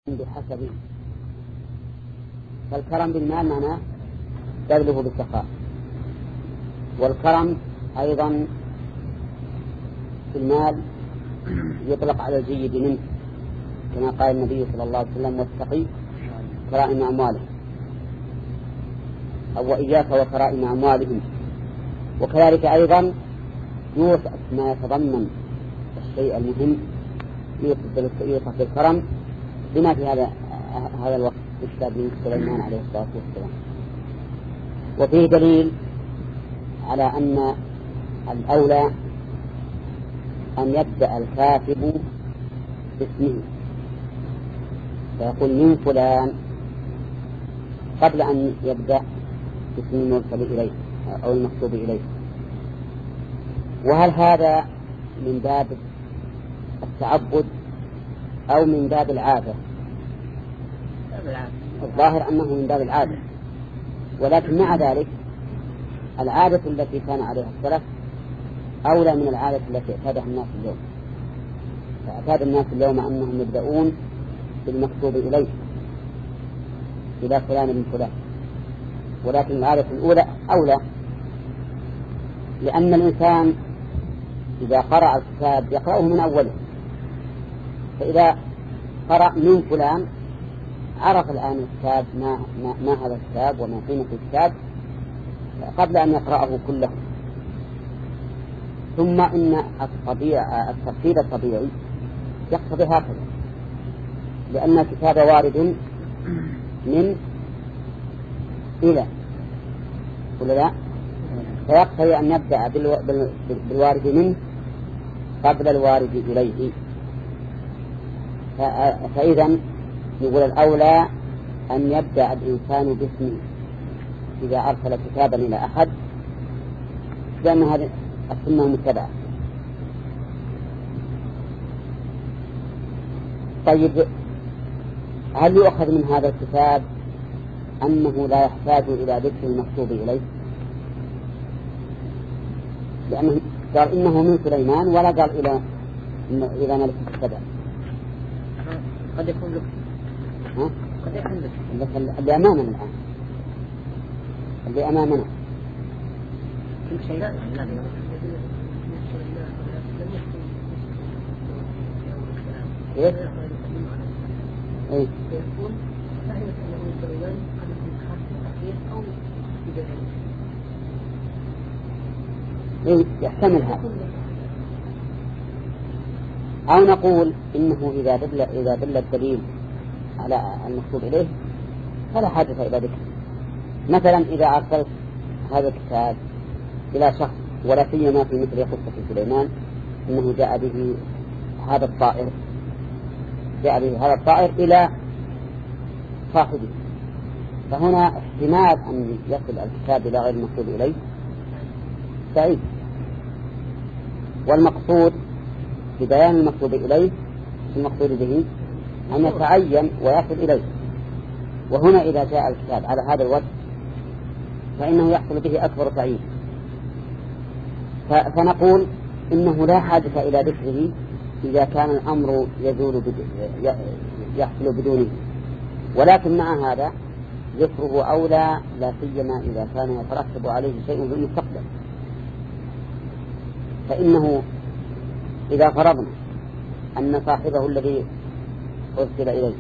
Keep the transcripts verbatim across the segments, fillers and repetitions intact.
بحسبه. فالكرم بالمال معناه بذله بالسخاء، والكرم أيضا في المال يطلق على الجيد منه، كما قال النبي صلى الله عليه وسلم: واتقي كرائم أمواله، أو وإياك وكرائم أموالهم. وكذلك أيضا يوصف ما يتضمن الشيء المهم يوصف بالكرم بما في هذا هذا الوقت في كتاب سليمان عليه الصلاة والسلام. وفيه دليل على أن الأولى أن يبدأ الكاتب باسمه، فيقول من فلان قبل أن يبدأ باسم المرسل إليه أو المكتوب إليه. وهل هذا من باب التعبد أو من باب العادة؟ الظاهر أنه من باب العادة، ولكن مع ذلك العادة التي كان عليها السلف أولى من العادة التي اعتادها الناس اليوم. فاعتاد الناس اليوم أنهم يبدأون بالمكتوب إليه إلى فلان من فلان، ولكن العادة الأولى أولى، لأن الإنسان إذا قرأ الكتاب يقرأه من أوله، فإذا قرأ من فلان عرف الآن الكتاب ما, ما, ما هذا الكتاب وما قيمة الكتاب قبل أن يقرأه كله. ثم إن الطبيعة الترتيب الطبيعي يقتضي هكذا، لأن الكتاب وارد من إلى ولا لا، فيقتضي أن نبدأ بالوارد منه قبل الوارد إليه. فإذا يقول الأولى أن يبدأ الإنسان باسمه إذا أرسل كتابا إلى أحد، لأن هذه السنة متبعة. طيب، هل يؤخذ من هذا الكتاب أنه لا يحتاج إلى ذكر المكتوب إليه؟ لأنه قال إنه من سليمان ولا قال إلى إلى ملك السبع. قد يكون لك ها؟ قد يكون لك اللي أمامنا الآن، اللي أمامنا كل شيء لا إيه؟ إيه؟ يكون فهمت أنه من سليمان أنه من خاصة أخير أو بداية. إيه؟ يحتمل هذا. أو نقول إنه إذا دل إذا دل الدليل على المكتوب إليه فلا حاجة إلى ذكر. مثلا إذا أرسلت هذا الكتاب إلى شخص، ولا سيما في مثل قصة سليمان إنه جاء به هذا الطائر جاء به هذا الطائر إلى صاحبه، فهنا احتمال أن يصل الكتاب إلى غير المكتوب إليه سعيد. والمقصود في بيان المكتوب إليه المقصود به أن يتعين ويصل إليه. وهنا إذا جاء الكتاب على هذا الوجه فإنه يحصل به أكبر تعيين. فنقول إنه لا حاجة إلى ذكره إذا كان الأمر يزول يحصل بدونه، ولكن مع هذا ذكره أولى، لا سيما إذا كان يترتب عليه شيء في المستقبل. فإنه إذا فرضنا أن صاحبه الذي أرسل إليه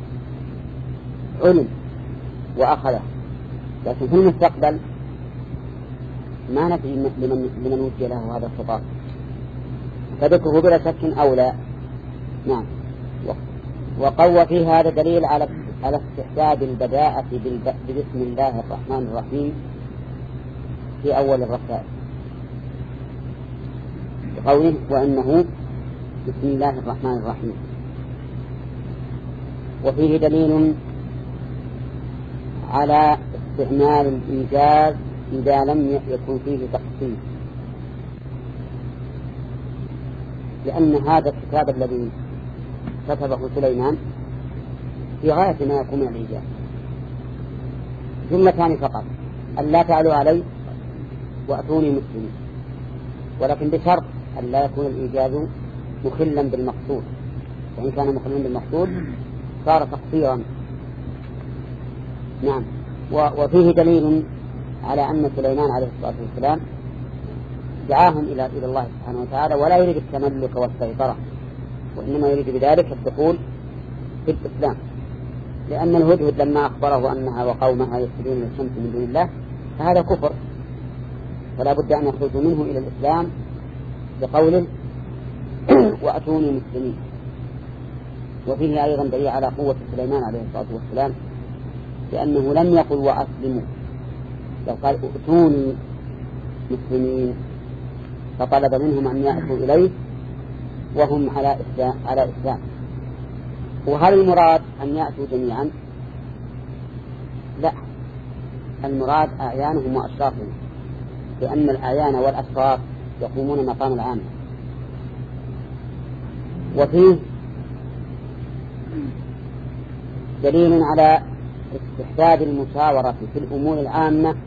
علم وأخذه، لكن في المستقبل ما نفي لمن, لمن وجه له هذا الخطاب، فذكره بلا شك أولى. نعم. وقوى في هذا دليل على على استحباب البداءة بسم الله الرحمن الرحيم في أول الرسائل، بقوله وإنه بسم الله الرحمن الرحيم. وفيه دليل على استعمال الإيجاز إذا لم يكن فيه تقصير، لأن هذا الكتاب الذي كتبه سليمان في غاية ما يكون من الإيجاز، جملتان فقط: أن لا تعلوا علي وأتوني مسلمين، ولكن بشرط أن لا يكون الإيجاز مخلا بالمقصود، فإن كان مخلا بالمقصود صار تقصيرا. نعم. وفيه دليل على أن سليمان عليه الصلاة والسلام دعاهم إلى إلى الله سبحانه وتعالى ولا يريد التملك والسيطرة، وإنما يريد بذلك الدخول في الإسلام، لأن الهدهد لما أخبره أنها وقومها يسجدون للشمس من دون الله فهذا كفر، فلا بد أن يخرجوا منه إلى الإسلام بقوله وأتوني مسلمين. وفيه أيضا دليل على قوة سليمان عليه الصلاة والسلام، لأنه لم يقل وأسلموا، لو قال ائتوني مسلمين فطلب منهم أن يأتوا إليه وهم على إسلام, على إسلام. وهل المراد أن يأتوا جميعا؟ لا، المراد أعيانهم وأشرافهم، لأن الأعيان والأشراف يقومون مقام العام. وفيه دليل على استحباب المشاورة في الأمور العامة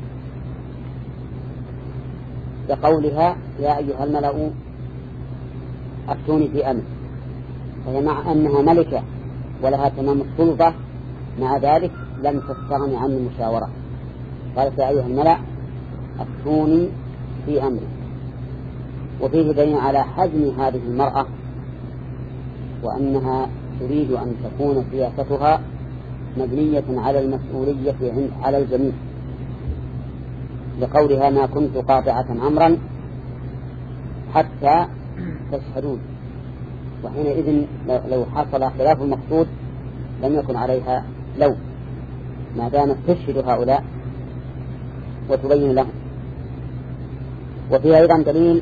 بقولها يا أيها الملأ أفتوني في أمر، فهي مع أنها ملكة ولها تمام السلطة، مع ذلك لم تستغني عن المشاورة، قالت يا أيها الملأ أفتوني في أمر. وفيه دليل على حجم هذه المرأة وأنها تريد أن تكون سياستها مبنية على المسؤولية على الجميع، لقولها ما كنت قاطعة أمرا حتى تشهدون، وحينئذ لو حصل خلاف المقصود لم يكن عليها لو، ما دامت تشهد هؤلاء وتبين لهم. وفي أيضا دليل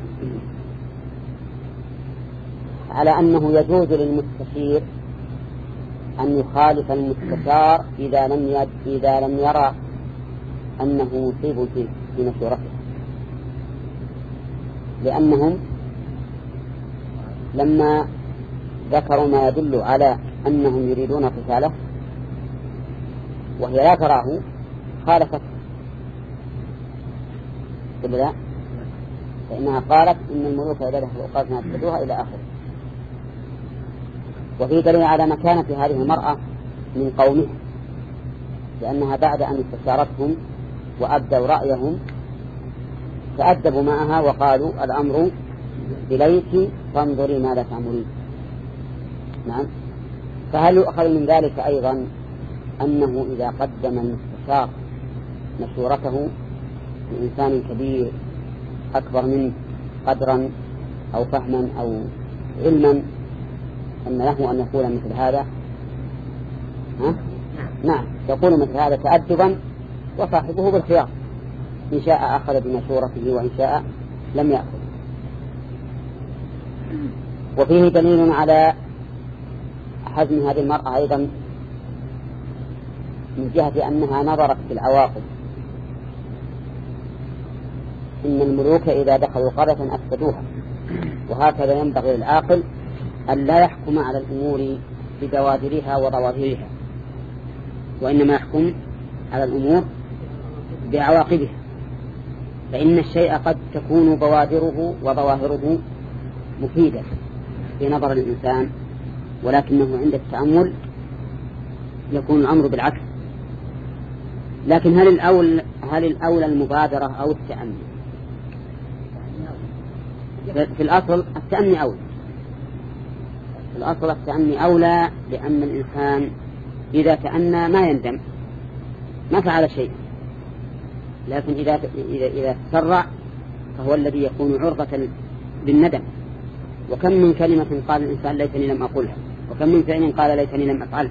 على أنه يجوز للمستشير أن يخالف المستشار إذا لم يد إذا لم يرى أنه مصيب في مشورته، لأنهم لما ذكروا ما يدل على أنهم يريدون قتاله وهي لا تراه خالفت، لا، فإنها قالت إن الملوك إذا دخلوا أوقاتنا اتخذوها إلى آخره. وفي دليل على مكانة هذه المرأة من قومه، لأنها بعد أن استشارتهم وأبدوا رأيهم تأدبوا معها وقالوا الأمر إليك فانظري ماذا تأمرين. نعم. فهل يؤخذ من ذلك أيضا أنه إذا قدم المستشار مشورته لإنسان كبير أكبر منه قدرا أو فهما أو علما أن له أن يقول مثل هذا؟ ها؟ نعم، يقول مثل هذا تأدبا وصاحبه بالخيار، إن شاء أخذ بمشورته وإن شاء لم يأخذ. وفيه دليل على حزم هذه المرأة أيضا من جهة أنها نظرت في العواقب، إن الملوك إذا دخلوا قرية أفسدوها، وهكذا ينبغي للعاقل أن لا يحكم على الأمور ببوادرها وظواهرها، وإنما يحكم على الأمور بعواقبها، فإن الشيء قد تكون بوادره وظواهره مفيدة في نظر الإنسان، ولكنه عند التأمل يكون الأمر بالعكس. لكن هل الأول هل الأولى المبادرة أو التأني؟ في الأصل التأني أولى، في الأصل التأني أولى، لأن الإنسان إذا تأنى ما يندم، ما فعل شيء، لكن إذا إذا إذا تسرع فهو الذي يكون عرضة للندم. وكم من كلمة قال الإنسان ليتني لم أقولها، وكم من فعل قال ليتني لم أفعله.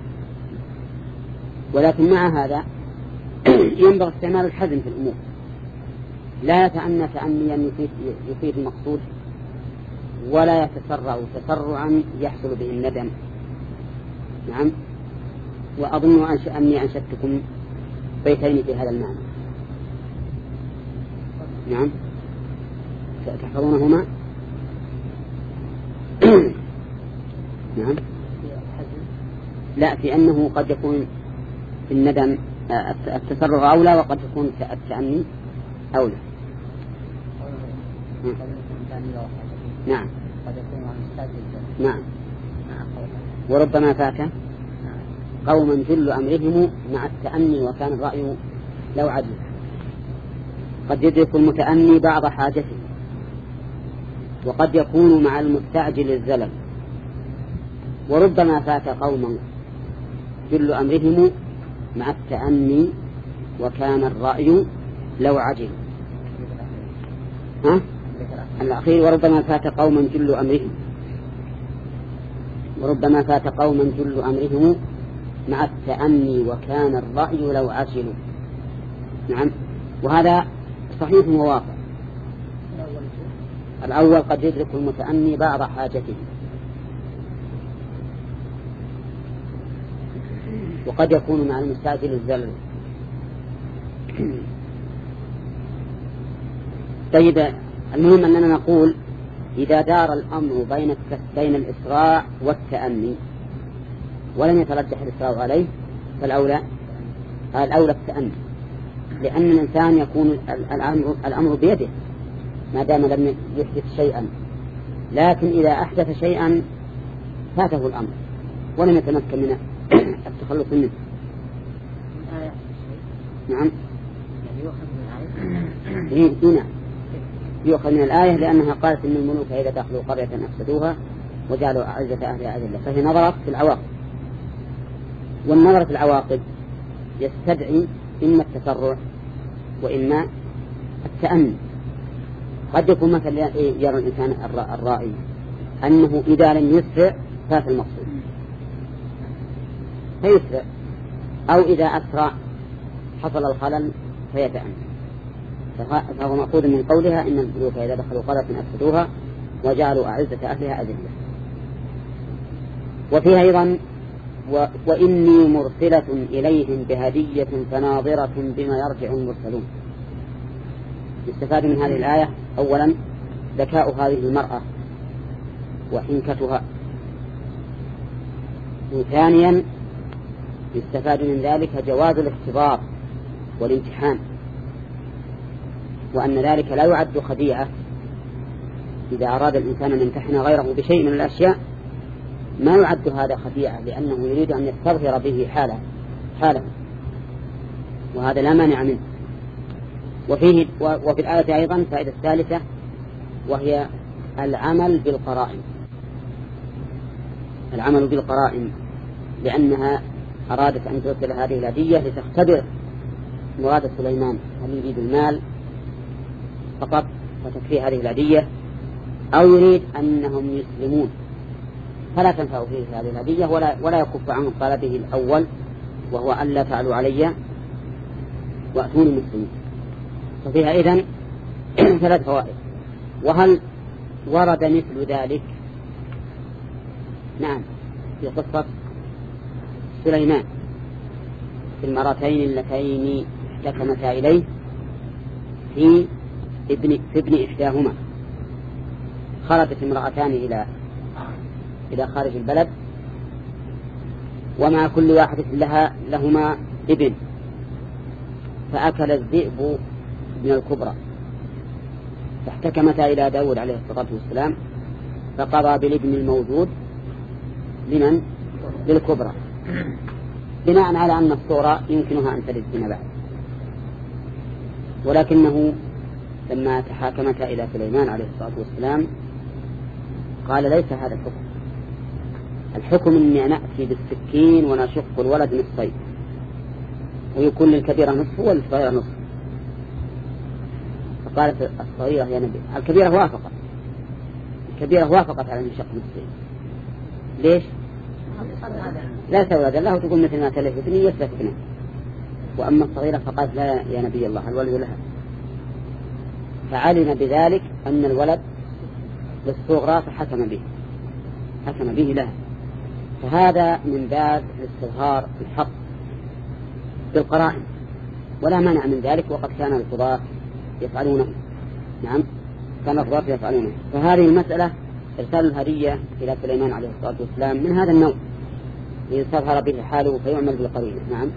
ولكن مع هذا ينبغي استعمال الحزم في الأمور، لا يتأنى تأنيا يفيد المقصود، ولا يتسرع تسرعا يحصل به الندم. نعم. وأظن أني أنشدتكم بيتين في هذا المعنى. نعم، تحفظونهما؟ نعم. لا، في أنه قد يكون في الندم التسرع أولى، وقد يكون التأني أولى. نعم. نعم. وربما فات قوما جل أمرهم مع التأني وكان الرأي لو عدل. قد يدرك المتأني بعض حاجته، وقد يكون مع المستعجل الزلل. وربما فات قوما جل أمرهم مع التأني وكان الرأي لو عجل. ها؟ الأخير وربما فات قوما جل أمرهم وربما فات قوما جل أمرهم مع التأني وكان الرأي لو عجلوا. نعم، وهذا صحيح وواقع. الأول قد يدرك المتأني بعض حاجته، وقد يكون مع المستعجل الزلل. طيب، المهم أننا نقول إذا دار الأمر بين بين الإسراع والتأني ولم يترجح الإسراع عليه فالأولى الأولى التأني، لأن الإنسان يكون الأمر, الأمر بيده ما دام لم يحدث شيئا، لكن إذا أحدث شيئا فاته الأمر ولم يتمكن من التخلص منه. نعم، يعني يؤخذ من الآية لأنها قالت إن الملوك إذا دخلوا قرية أفسدوها وجعلوا أعزة أهلها أذلة، فهي نظرت في العواقب، والنظر في العواقب يستدعي إما التسرع وإما التأني. قد يكون مثلا يرى الإنسان الرائي أنه إذا لم يسرع فات المقصود فيسرع، أو إذا أسرع حصل الخلل فيتأني، فهو مأخوذ من قولها إن الملوك إذا دخلوا قرية أفسدوها وجعلوا أعزة أهلها أذلة. وفيها أيضا و... وإني مرسلة إليهم بهدية فناظرة بما يرجع المرسلون. يستفاد من هذه الآية أولا ذكاء هذه المرأة وحنكتها، وثانيا يستفاد من ذلك جواز الاختبار والامتحان، وأن ذلك لا يعد خديعة. إذا أراد الإنسان أن يمتحن غيره بشيء من الأشياء ما يعد هذا خديعة، لأنه يريد أن يستظهر به حاله حاله وهذا لا مانع منه. وفيه وفي الآية أيضا فائدة ثالثة، وهي العمل بالقرائن العمل بالقرائن لأنها أرادت أن ترسل هذه الهدية لتختبر مراد سليمان، هل يريد المال فقط فتكفي هذه الهدية أو يريد أنهم يسلمون فلا تنفع فيه هذه الهدية ولا, ولا يكف عن طلبه الأول وهو أن لا تعلوا علي وأتوني مسلمين. ففيها إذن ثلاث فوائد. وهل ورد مثل ذلك؟ نعم، في قصة سليمان في المرتين اللتين احتكمتا إليه في ابن, في ابن إحداهما. خرجت امرأتان إلى إلى خارج البلد ومع كل واحدة لها لهما ابن، فأكل الذئب ابن الكبرى، فاحتكمتا إلى داود عليه الصلاة والسلام فقضى بالابن الموجود لمن؟ للكبرى، بناء على أن الصورة يمكنها أن تلد فيما بعد. ولكنه لما تحاكمتا إلى سليمان عليه الصلاة والسلام قال ليس هذا الحكم، الحكم أني نأتي بالسكين ونشق الولد نصفين ويكون للكبيرة نصف والصغيرة نصف. فقالت الصغيرة يا نبي، الكبيرة وافقت الكبيرة وافقت على نشق نصفين. ليش؟ لا تولد الله تقول مثل ما تلف ابني يسلف ابنه. وأما الصغيرة فقالت لا يا نبي الله الولد لها، فعلم بذلك أن الولد للصغرى فحكم به حكم به لها. فهذا من باب الاستظهار الحق بالقرائن ولا مانع من ذلك، وقد كان القضاة يفعلونه. نعم، كان القضاة يفعلونه. فهذه المسألة إرسال الهدية إلى سليمان عليه الصلاة والسلام من هذا النوع ليستظهر به حاله فيعمل بالقرينة. نعم.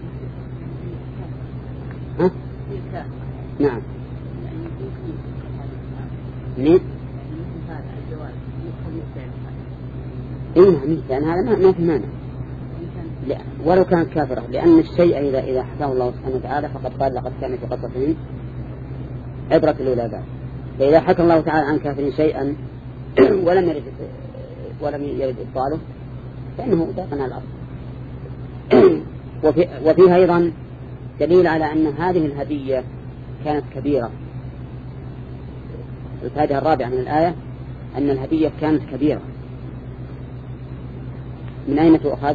ها؟ نعم. منين؟ إيه نعم، لأن هذا ما في مانع ولو كانت كافرة، لأن الشيء إذا إذا حكاه الله سبحانه وتعالى فقد قال لقد كان في قصصهم عبرة للعباد. فإذا حكى الله تعالى عن كافر شيئا ولم يرد ولم يرد إبطاله فإنه باق على الأصل. وفي وفيها أيضا دليل على أن هذه الهدية كانت كبيرة. الفائدة الرابعة من الآية أن الهدية كانت كبيرة. من أين تؤخذ؟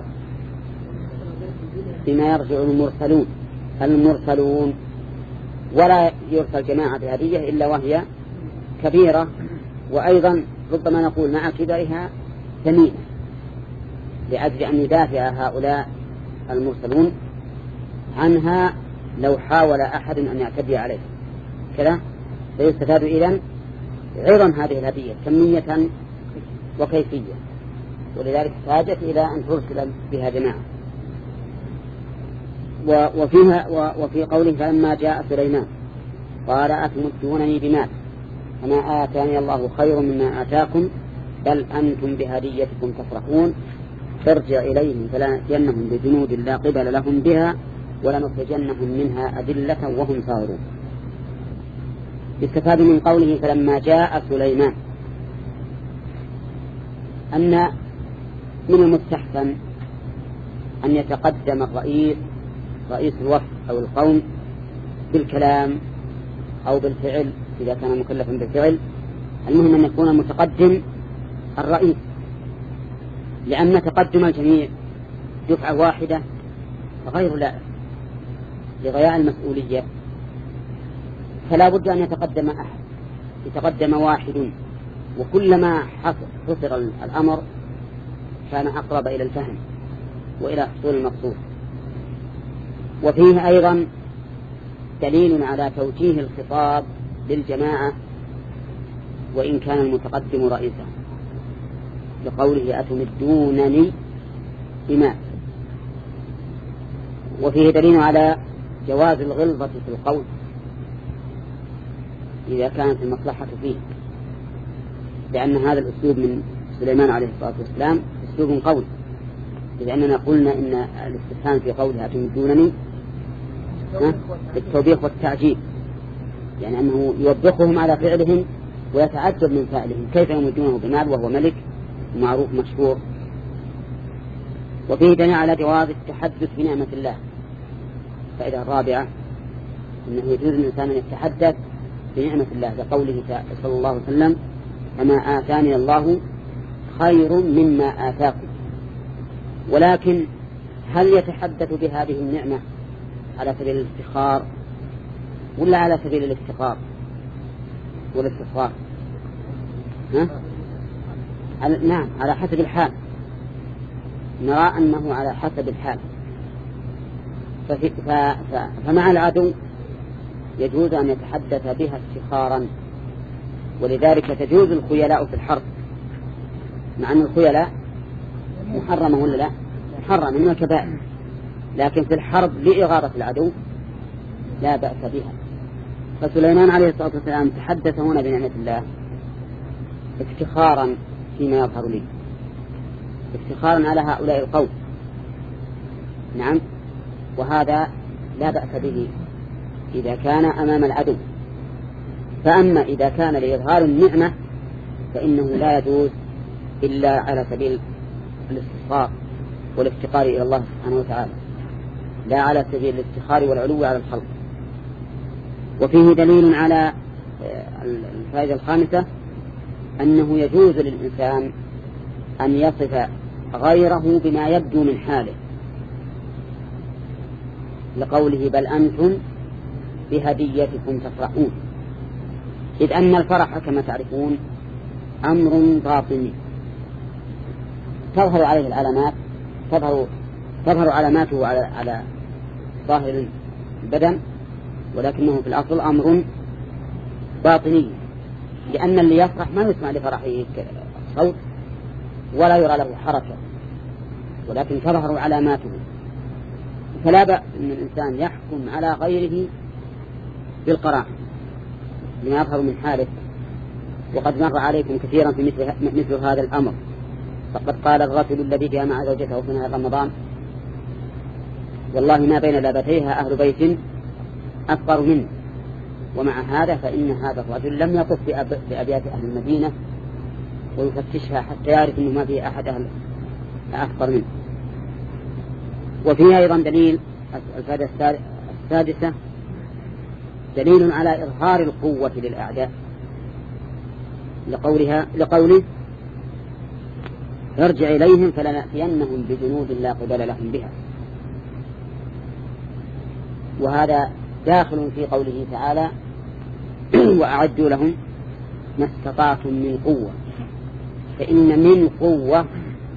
بما يرجع المرسلون المرسلون ولا يرسل جماعة بهدية إلا وهي كبيرة، وأيضا ربما نقول مع كبرها ثمينة، لأجل أن يدافع هؤلاء المرسلون عنها لو حاول أحد أن يعتدي عليه كذا. فيستفاد إذن عظم هذه الهدية كمية وكيفية، ولذلك حاجت إلى أن ترسل بها جماعة. وفيها وفي قوله فلما جاء سليمان قال أتمدونني بمال فما آتاني الله خير مما آتاكم بل أنتم بهديتكم تفرحون فارجع إليهم فلنأتينهم بجنود لا قبل لهم بها ولنخرجنهم منها أذلة وهم صاغرون. يستفاد من قوله فلما جاء سليمان أن من المستحسن أن يتقدم الرئيس رئيس الوفد أو القوم بالكلام أو بالفعل إذا كان مكلفا بالفعل. المهم أن يكون المتقدم الرئيس، لأن تقدم الجميع دفعة واحدة غير لائق لضياع المسؤولية، فلا بد أن يتقدم أحد، يتقدم واحد، وكلما حصر الأمر كان أقرب إلى الفهم وإلى حصول المقصود. وفيه أيضا دليل على توجيه الخطاب للجماعة وإن كان المتقدم رئيسا، لقوله أتمدونني بمال. وفيه دليل على جواز الغلظة في القول إذا كانت المصلحة فيه، لأن هذا الأسلوب من سليمان عليه الصلاة والسلام أسلوب قوي، لأننا قلنا إن الاستفهام في قوله أتمدونني التوبيخ والتعجيب، يعني أنه يوبخهم على فعلهم ويتعجب من فعلهم كيف يمدونه بمال وهو ملك معروف مشهور. وفيه دليل على جواز التحدث بنعمة الله. فإذا الرابعة أنه يجوز الإنسان أن يتحدث بنعمة الله لقوله صلى الله عليه وسلم فما آتاني الله خير مما آتاكم. ولكن هل يتحدث بهذه النعمة على سبيل الافتخار ولا على سبيل الافتقار والاستغفار؟ ها؟ نعم على حسب الحال، نرى أنه على حسب الحال. ففي ف... ف... فمع العدو يجوز أن يتحدث بها افتخارا، ولذلك تجوز الخيلاء في الحرب، مع أن الخيلاء محرمة ولا لا؟ محرمة من الكبائر، لكن في الحرب لإغاظة العدو لا بأس بها. فسليمان عليه الصلاة والسلام تحدث هنا بنعمة الله افتخارا فيما يظهر لي، افتخارا على هؤلاء القوم. نعم، وهذا لا بأس به إذا كان أمام العدو. فأما إذا كان لإظهار النعمة فإنه لا يجوز إلا على سبيل الاستغفار والافتقار إلى الله سبحانه وتعالى، لا على سبيل الافتخار والعلو على الخلق. وفيه دليل على الفائدة الخامسة أنه يجوز للإنسان أن يصف غيره بما يبدو من حاله، لقوله بل أنتم بهديتكم تفرحون، إذ أن الفرح كما تعرفون أمر باطني تظهر عليه العلامات، تظهر, تظهر علاماته على, على ظاهر البدن، ولكنه في الأصل أمر باطني، لأن اللي يفرح ما يسمع لفرحه صوت ولا يرى له حركة، ولكن تظهر علاماته. فلا بأس أن الإنسان يحكم على غيره بالقراءة لما يظهر من حاله. وقد مر عليكم كثيرا في مثل, مثل هذا الأمر. فقد قال الرجل الذي جاء مع زوجته في نهار رمضان والله ما بين لابتيها أهل بيت أفقر منه، ومع هذا فإن هذا الرجل لم يطف بأبيات أهل المدينة ويفتشها حتى يعرف أنه ما في أحد أهل أفقر منه. وفيها أيضا دليل الفائدة السادسة دليل على إظهار القوة للأعداء لقولها لقوله ارجع إليهم فلنأتينهم بجنود لا قبل لهم بها. وهذا داخل في قوله تعالى وأعدوا لهم ما استطعتم من قوة، فإن من قوة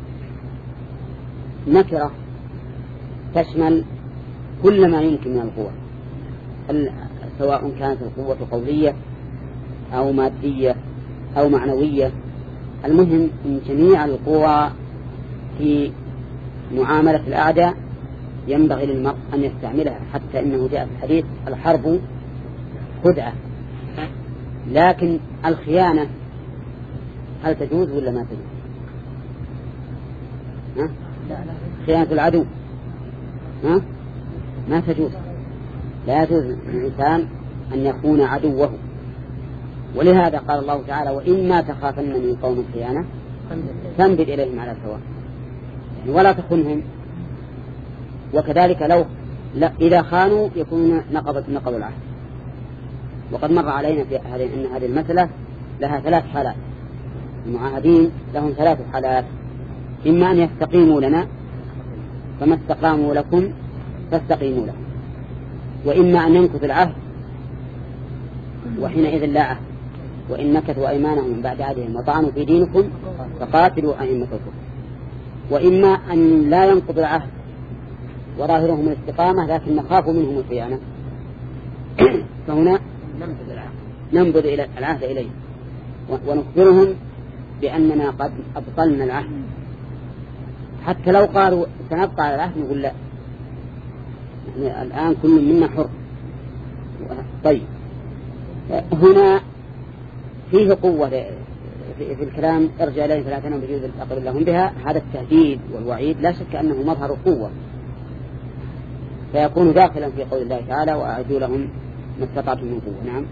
نكرة تشمل كل ما يمكن من القوة، سواء كانت القوة قولية أو مادية أو معنوية. المهم من جميع القوى في معاملة الأعداء ينبغي للمرء أن يستعملها، حتى إنه جاء في الحديث الحرب خدعة. لكن الخيانة هل تجوز ولا ما تجوز؟ ها؟ خيانة العدو ها؟ ما تجوز. لا يجوز للإنسان أن يكون عدوه. ولهذا قال الله تعالى وإما تخافن من قوم خيانة فانبذ إليهم على سواء، يعني ولا تخنهم. وكذلك لو لا إذا خانوا يكون نقضت نقض العهد. وقد مر علينا في هذه أن هذه المسألة لها ثلاث حالات. المعاهدين لهم ثلاث حالات: إما أن يستقيموا لنا فما استقاموا لكم فاستقيموا لهم، وإما أن ينقض العهد وحينئذ لا عهد، وإن نكثوا أيمانهم من بعد عهدهم وطعنوا في دينكم فقاتلوا أئمة الكفر. وإما أن لا ينقض العهد وظاهرهم الاستقامة لكن نخاف منهم الخيانة فهنا ننبذ إلى العهد إليه ونخبرهم بأننا قد أبطلنا العهد. حتى لو قالوا سنبقى على العهد نقول لا، يعني الآن كل منا حر. طيب هنا فيه قوة في الكلام ارجع إليهم ثلاثين بجوز أقل لهم بها. هذا التهديد والوعيد لا شك أنه مظهر القوة، فيكون داخلا في قول الله تعالى وأعدوا لهم ما استطعتم من قوة. نعم.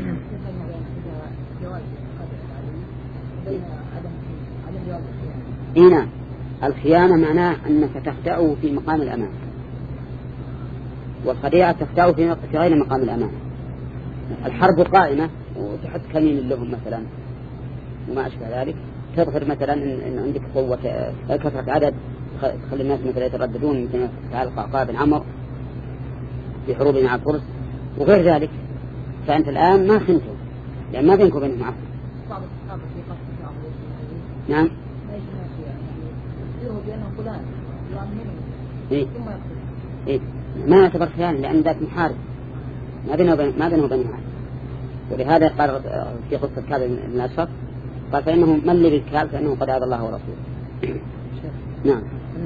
إيه نعم. الخيانة معناه أنك تخدعه في مقام الأمان، والخديعة تخدعه في غير مقام الأمان. الحرب قائمة وتحط كمين لهم مثلا وما أشبه ذلك، تظهر مثلا إن عندك قوة كثرة عدد تخلي الناس مثلا يترددون مثل تعالى القعقاع بن عمرو في حروب مع الفرس وغير ذلك، فأنت الآن ما خنته لأن ما بينك وبينهم عفو. نعم. إيه؟ إيه؟ ما يعتبر خيانة لأن ذاك محارب ما بينه وبين ما بينه وبينه عهد. ولهذا قال في قصة كعب بن الأشرف قال فإنه من لي بالكعب فإنه قد عاد الله ورسوله. نعم.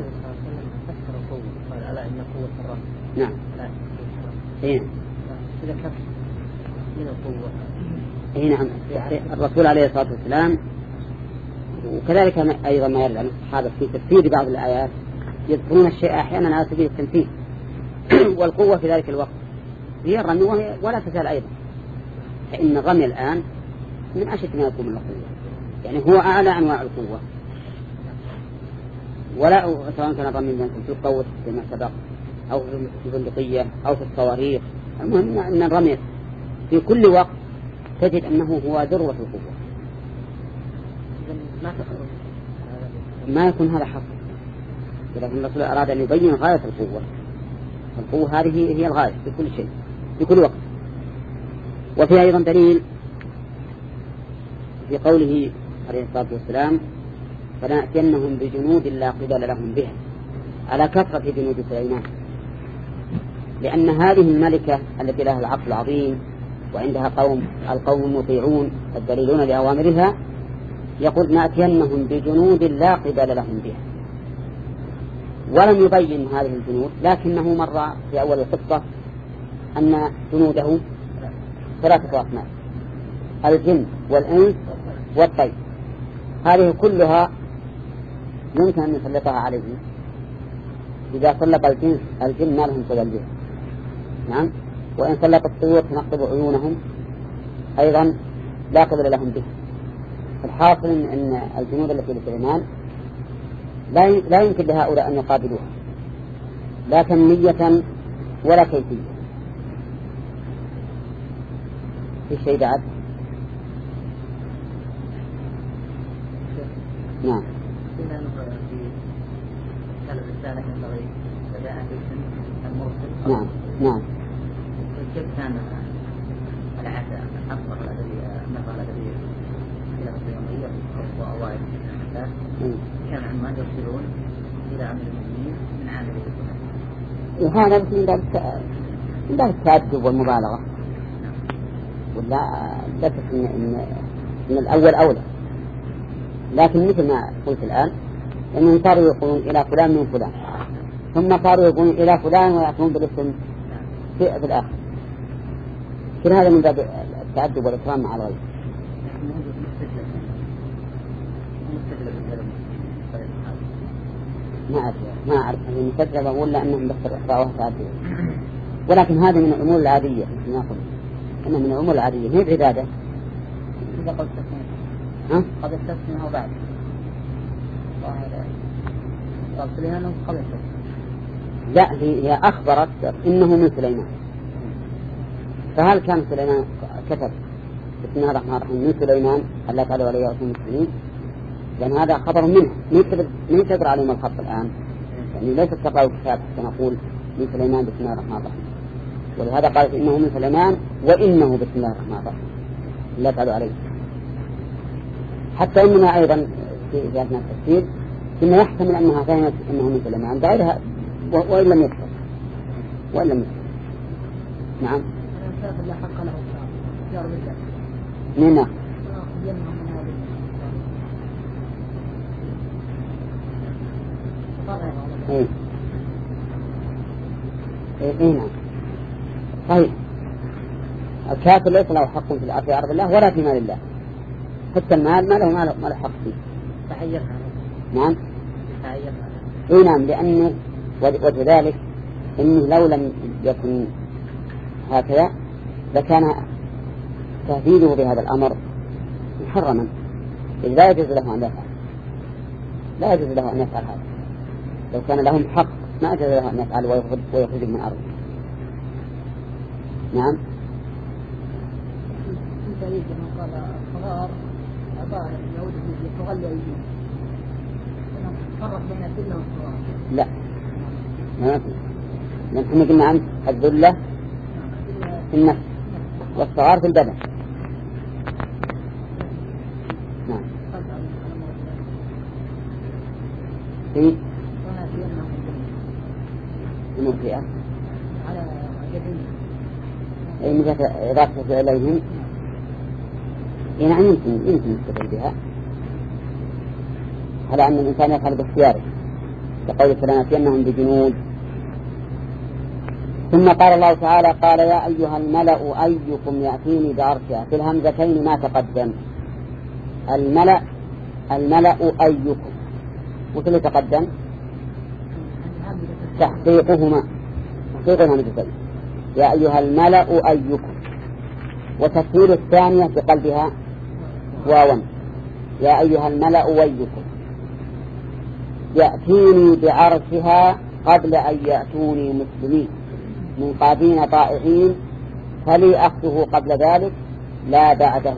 قال ألا إن قوة الرب. نعم. إيه. إذا كف من القوة. إيه نعم. الرسول عليه الصلاة والسلام وكذلك أيضا ما يرد عن الصحابة في تفسير بعض الآيات يذكرون الشيء أحيانا على سبيل التمثيل والقوة في ذلك الوقت هي الرمي ولا تزال أيضا، فإن الرمي الآن من أشد ما يكون من القوة، يعني هو أعلى أنواع القوة. ولا سواء كان الرمي في القوة كما سبق أو في البندقية أو في الصواريخ، المهم أن الرمي في كل وقت تجد أنه هو ذروة القوة. ما يكون هذا حق، لكن الرسول أراد أن يبين غاية القوة. القوة هذه هي الغاية في كل شيء في كل وقت. وفيها أيضا دليل في قوله عليه الصلاة والسلام فلنأتينهم بجنود لا قبل لهم بها، على كثرة جنود سليمان، لأن هذه الملكة التي لها العقل العظيم وعندها قوم القوم المطيعون الدليلون لأوامرها يقول نأتينهم بجنود لا قبل لهم بها. ولم يبين هذه الجنود، لكنه مر في أول القصة أن جنوده ثلاثة أقسام: الجن والإنس والطير. هذه كلها يمكن أن نسلطها عليه إذا سلط الجن الجن ما لهم قبل به. نعم. وإن سلط الطيور تنقب عيونهم أيضا لا قبل لهم به. الحاصل أن الجنود التي لسليمان لا يمكن لهؤلاء أن يقابلوها لا كمية ولا كيفية. في شيء بعد؟ نعم. نعم نعم. كيف كان العادة الأكبر الذي النظر الذي إلى الصيامية وأوائل الأحداث كان عما يرسلون إلى عمل المؤمنين من عامل الإسلام. وهذا من باب من باب التأدب والمبالغة. ولا لا تكن إن إن الأول أولى. لكن مثل ما قلت الآن إنهم صاروا يقولون إلى فلان من فلان ثم صاروا يقولون إلى فلان ويأتون بالاسم في الآخر. كل هذا من باب التأدب والإكرام مع الغير. ما أعرف ما أعرف هذه مستدلة بقول لأنهم بس رأوها تعدية. ولكن هذه من الأمور العادية مثل ما قلت إنها من الأمور العادية هي بعبادة. إذا قلت تسمية قبل التسمية أو بعد قال سليمان قبل التسمية. لا هي أخبرت إنه من سليمان. فهل كان سليمان كتب بسم الله الرحمن الرحيم من سليمان الله تعالى عليه رسول المسلمين؟ لأن هذا خبر منه من يقدر عليهم الخط الآن يعني ليس تقرأ كتاب سنقول من سليمان بسم الله الرحمن الرحيم. ولهذا قالت إنه من سليمان وإنه بسم الله الرحمن الرحيم الله تعالى عليه. حتى إننا أيضا في ذاتنا التفسير كنا يحتمل أنها فهمت إنه من سليمان غيرها وإن لم يكتب وإن لم يكتب. نعم. لا حق له يا رب الله. نعم. إيه. إيه نعم. طيب. الكافر ليس له حق في في أرض الله ولا في مال الله. حتى المال ما له ما له حق فيه. تحيرها. نعم. تحيرها. إيه نعم لأنه وجه ذلك إنه لو لم يكن هكذا لكان تهديده بهذا الأمر محرما. إذ لا يجوز له أن يفعل لا يجوز له أن يفعل هذا. لو كان لهم حق ما يجوز له أن يفعل ويخرج من أرضه. نعم. في دليل كما قال الصغار عبارة يعود به تغلي أيديهم. فرق بين الذلة والصغار. لا ما في. نحن قلنا عن الذلة في النفس والصغار في البدن. نعم. في المرجئة على جديد. أي مثل إضافة إليهم. يعني يمكن يمكن نستدل بها على أن الإنسان يفعل باختياره كقول فلنأتينهم بجنود. ثم قال الله تعالى قال يا أيها الملأ أيكم يأتيني بعرشها في الهمزتين ما تقدم. الملأ الملأ أيكم وكل يتقدم تحقيقهما تحقيق الهمزتين يا أيها الملأ أيكم وتسهيل الثانية في قلبها واوا يا أيها الملأ أيكم يأتيني بعرشها قبل أن يأتوني مسلمين منقادين طائعين فلي أخذه قبل ذلك لا بعده.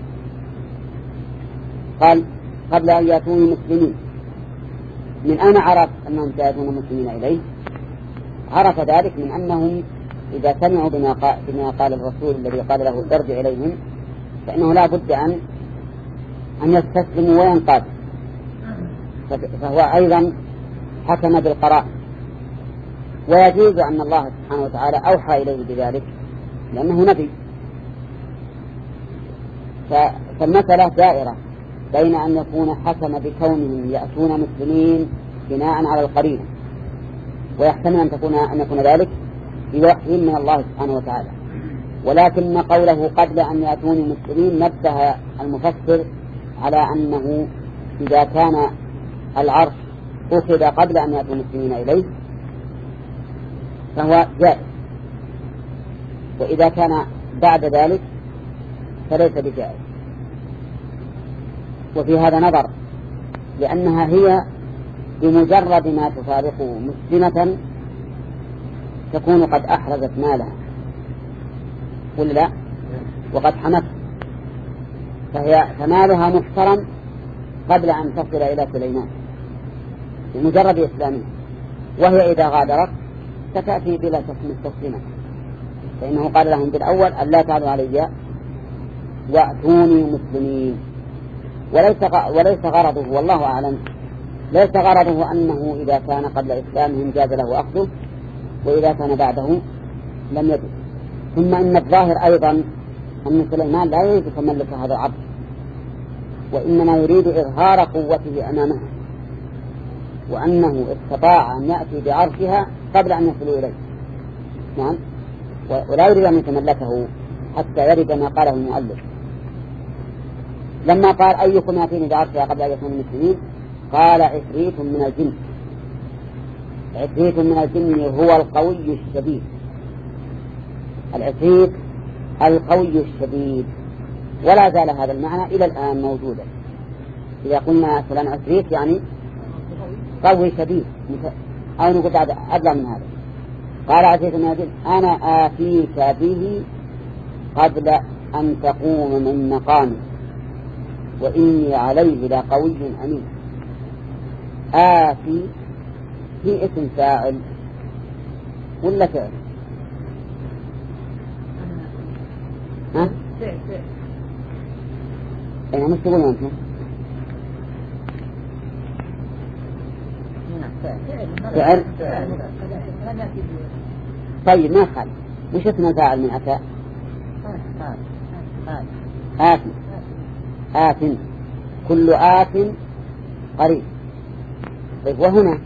قال قبل أن يأتوني مسلمين. من أين عرف أنهم سيأتون مسلمين إليه؟ عرف ذلك من أنهم إذا سمعوا بما قال, بما قال الرسول الذي قال له ارجع إليهم فإنه لا بد أن أن يستسلموا وينقادوا. فهو أيضا حكم بالقراء. ويجوز أن الله سبحانه وتعالى أوحى إليه بذلك لأنه نبي. فالمسألة دائرة بين أن يكون حكم بكونهم يأتون مسلمين بناء على القرينة ويحتمل أن تكون أن يكون ذلك بوحي من الله سبحانه وتعالى. ولكن قوله قبل أن يأتوني مسلمين نبه المفسر على أنه إذا كان العرش أخذ قبل أن يأتوا مسلمين إليه فهو جائز، وإذا كان بعد ذلك فليس بجائز. وفي هذا نظر، لأنها هي بمجرد ما تفارقه مسلمة تكون قد أحرزت مالها ولا لا، وقد حمته، فهي فمالها محترم قبل أن تصل إلى سليمان بمجرد إسلامه. وهي إذا غادرت ستأتي بلا تسليما، فإنه قال لهم بالأول أن لا تعلوا علي وأتوني مسلمين. وليس وليس غرضه والله أعلم، ليس غرضه أنه إذا كان قبل إسلامهم جاز له أخذه، وإذا كان بعده لم يجد. ثم إن الظاهر أيضا أن سليمان لا يريد تملك هذا العبد، وإنما يريد إظهار قوته أمامها، وأنه استطاع أن يأتي بعرشها قبل أن يصلوا إليه. نعم، ولا يريد أن يتملكه حتى يرد ما قاله المؤلف لما قال أيكم يأتيني بعرشها قبل أن يكون المسلمين، قال عفريت من الجن. عفريت من الجن هو القوي الشديد، العفريت القوي الشديد، ولا زال هذا المعنى إلى الآن موجودا. إذا قلنا مثلا عفريت يعني قوي شديد، أو نقول أدلى من هذا. قال عفريت من الجن أنا آتيك به قبل أن تقوم من مقامك وإني عليه لقوي أمين. آتي في اسم فاعل ولا فعل؟ ها؟ فعل فعل أنا مش تقولون أنتم؟ فعل. طيب ما خال وش اسم فاعل من أتى؟ آت. آت كل آت قريب. طيب وهنا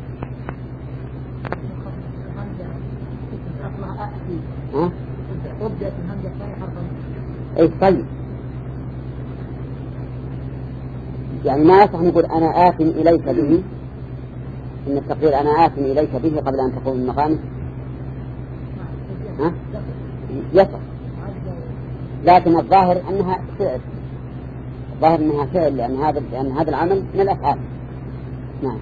ها؟ اي طيب، يعني ما يصح نقول أنا آت إليك به، إن التقدير أنا آت إليك به قبل أن تقوم من مقامه، ها؟ يصح، لكن الظاهر أنها فعل، الظاهر أنها فعل، لأن هذا لأن هذا العمل من الأفعال. نعم.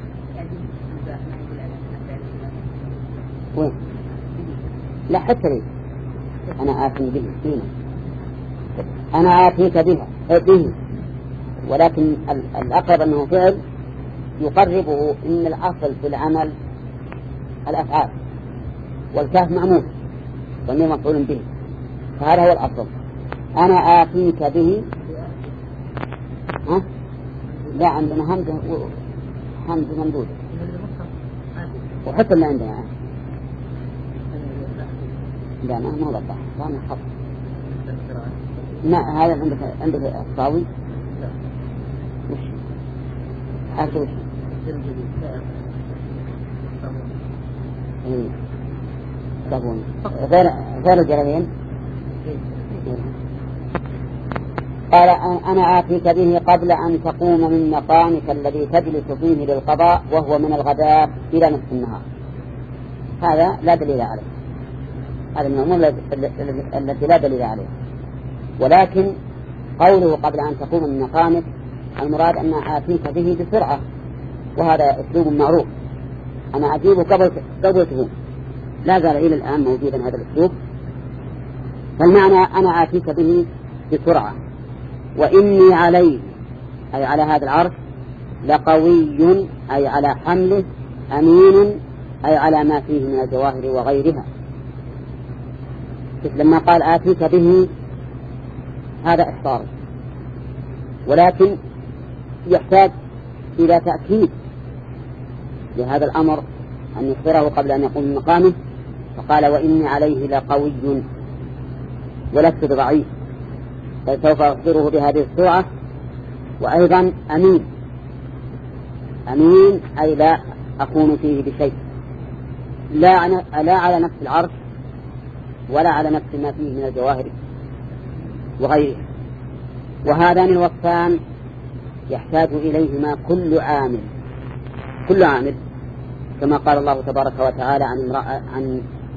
وين؟ لا حتى لي أنا آت به فينا. أنا آتيك بها به، ولكن الأقرب أنه فعل يقربه إن الأصل في العمل الأفعال، والكاف معمول والميم مفعول به، فهذا هو الأصل. أنا آتيك به، ها؟ لا عندنا همزة همزة ممدودة، وحتى اللي عندنا لا ما ما هو صح، ما خط. ما هذا عندك عندك الصاوي وش هذا وش إيه صابون غير غير الجلالين. قال أنا آتيك به قبل أن تقوم من مقامك الذي تجلس فيه للقضاء وهو من الغداء إلى نصف النهار. هذا لا دليل عليه، هذا من الأمور التي لا دليل عليه. ولكن قوله قبل أن تقوم من مقامك المراد أن آتيك به بسرعة، وهذا أسلوب معروف، أنا أجيبه قبل قبل تقوم، لا زال إلى الآن موجودا هذا الأسلوب. فالمعنى أنا آتيك به بسرعة، وإني عليه أي على هذا العرش لقوي أي على حمله، أمين أي على ما فيه من الجواهر وغيرها. لما قال آتيك به هذا إحصار، ولكن يحتاج إلى تأكيد لهذا الأمر أن يخبره قبل أن يقوم من مقامه، فقال وإني عليه لقوي ولست بضعيف، فسوف أخبره بهذه السرعة. وأيضا أمين، أمين أي لا أكون فيه بشيء، لا لا على نفس العرش ولا على نفس ما فيه من الجواهر وغيره. وهذان الوصفان يحتاج إليهما كل عامل، كل عامل، كما قال الله تبارك وتعالى عن, عن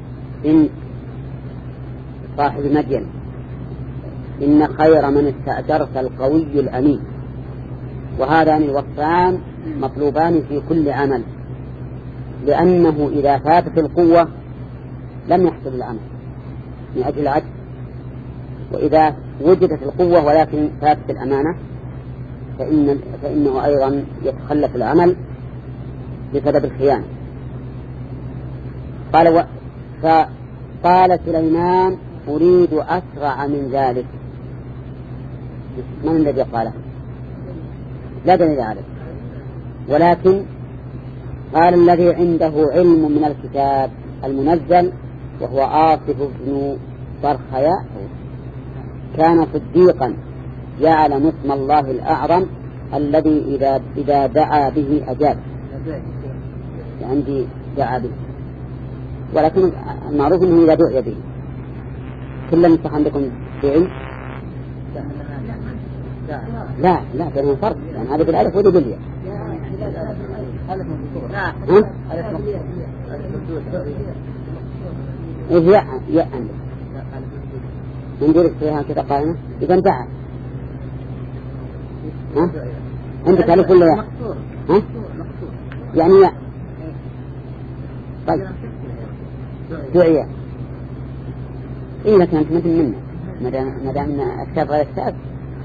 بنت صاحب مدين إن خير من استأجرت القوي الأمين. وهذان الوصفان مطلوبان في كل عمل، لأنه إذا فاتت القوة لم يحصل العمل من أجل العجز، وإذا وجدت القوة ولكن فاتت الأمانة فإن فإنه أيضا يتخلف العمل بسبب الخيانة. قال و... فقال سليمان أريد أسرع من ذلك. من الذي قاله؟ لا دليل عليه، ولكن قال الذي عنده علم من الكتاب المنزل وهو آصف بن برخياء كان صديقا يعلم اسم الله الأعظم الذي إذا, إذا دعا به أجاب. عندي دعا به، ولكن المعروف أنه إذا دعي به. كل من عندكم بعلم؟ لا لا بينهم فرق، يعني هذا بالألف وهذا بالياء. إيه ياء ياء عندك ندير فيها كذا قائمة إذا دعا. ها عندك ألف ولا ياء؟ ها يعني ياء. طيب دعية إيه لكن أنت مثل منا ما دام أكتاب غير أكتاب.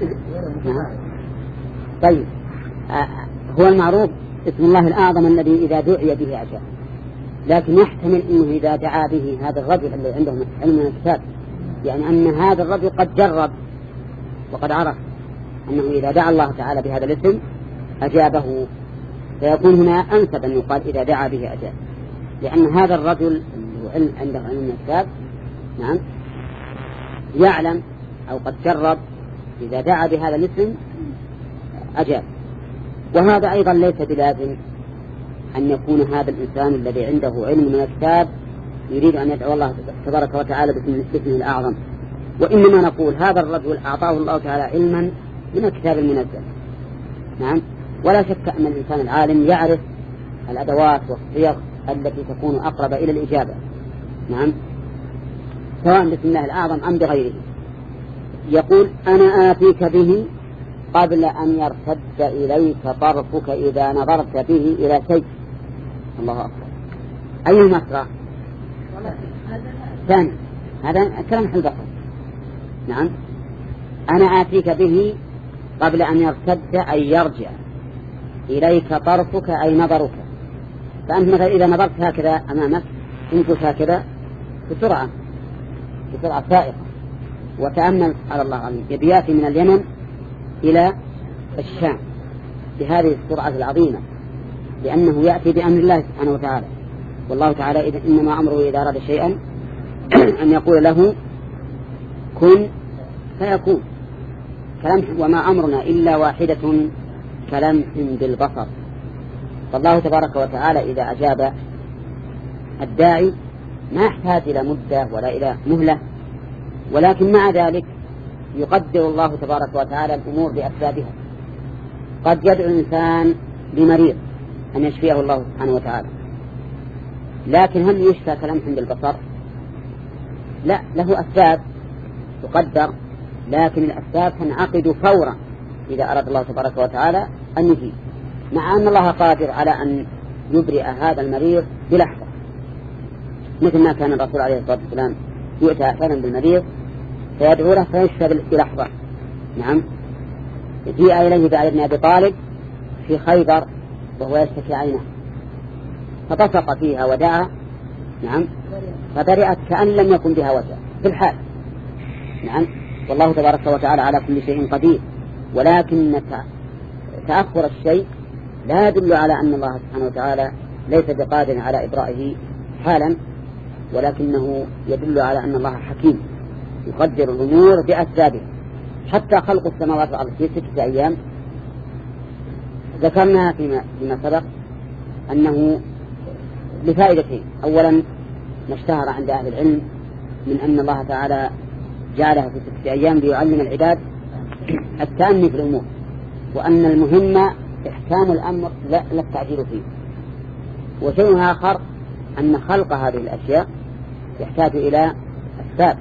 طيب آه هو المعروف اسم الله الأعظم الذي إذا دعي به أجاب، لكن يحتمل أنه إذا دعا به هذا الرجل الذي عنده علم من الكتاب، يعني أن هذا الرجل قد جرب وقد عرف أنه إذا دعا الله تعالى بهذا الاسم أجابه، فيكون هنا أنسب أن يقال إذا دعا به أجاب، لأن هذا الرجل عنده علم من الكتاب نعم يعلم أو قد جرب إذا دعا بهذا الاسم أجاب. وهذا أيضا ليس بلازم أن يكون هذا الإنسان الذي عنده علم من الكتاب يريد أن يدعو الله تبارك وتعالى باسمه الأعظم، وإنما نقول هذا الرجل أعطاه الله تعالى علما من الكتاب المنزل نعم. ولا شك أن الإنسان العالم يعرف الأدوات والصيغ التي تكون أقرب إلى الإجابة نعم، سواء باسم الله الأعظم أم بغيره. يقول أنا آتيك به قبل أن يرتد إليك طرفك إذا نظرت به إلى شيء. الله أكبر. أيهما أسرع؟ ثاني هذا كلام البصر نعم. أنا آتيك به قبل أن يرتد أي يرجع إليك طرفك أي نظرك. فأنت مثلا إذا نظرت هكذا أمامك انفس هكذا بسرعة بسرعة سائقة وتأمل على الله عليه يبياتي من اليمن إلى الشام بهذه السرعة العظيمة، لأنه يأتي بأمر الله سبحانه وتعالى. والله تعالى إذا إنما أمره إذا أراد شيئا أن يقول له كن فيكون. كلمح وما أمرنا إلا واحدة كلمح بالبصر. فالله تبارك وتعالى إذا أجاب الداعي ما يحتاج إلى مدة ولا إلى مهلة، ولكن مع ذلك يقدر الله تبارك وتعالى الأمور بأسبابها. قد يدعو الإنسان بمريض أن يشفيه الله سبحانه وتعالى، لكن هل يشفى كلمح بالبصر؟ لا، له أسباب تقدر، لكن الأسباب تنعقد فورا إذا أراد الله تبارك وتعالى أن يجيب، مع أن الله قادر على أن يبرئ هذا المريض بلحظة، مثل ما كان الرسول عليه الصلاة والسلام يؤتى أحيانا بالمريض فيدعو له فيشفى بلحظة. نعم، جيء إليه بعد بن أبي طالب في خيبر وهو يشتكي عينه فبصق فيها ودعا نعم فبرئت كأن لم يكن بها وجع في الحال. نعم، والله تبارك وتعالى على كل شيء قدير، ولكن تأخر الشيء لا يدل على أن الله سبحانه وتعالى ليس بقادر على إبرائه حالا، ولكنه يدل على أن الله حكيم يقدر الأمور بأسبابها. حتى خلق السماوات والأرض في ستة أيام ذكرنا فيما, فيما سبق أنه لفائدتين. أولا ما اشتهر عند أهل العلم من أن الله تعالى جعلها في ستة أيام ليعلم العباد التأني في الأمور، وأن المهم إحكام الأمر لا التعجيل فيه. وشيء آخر أن خلق هذه الأشياء يحتاج إلى أسباب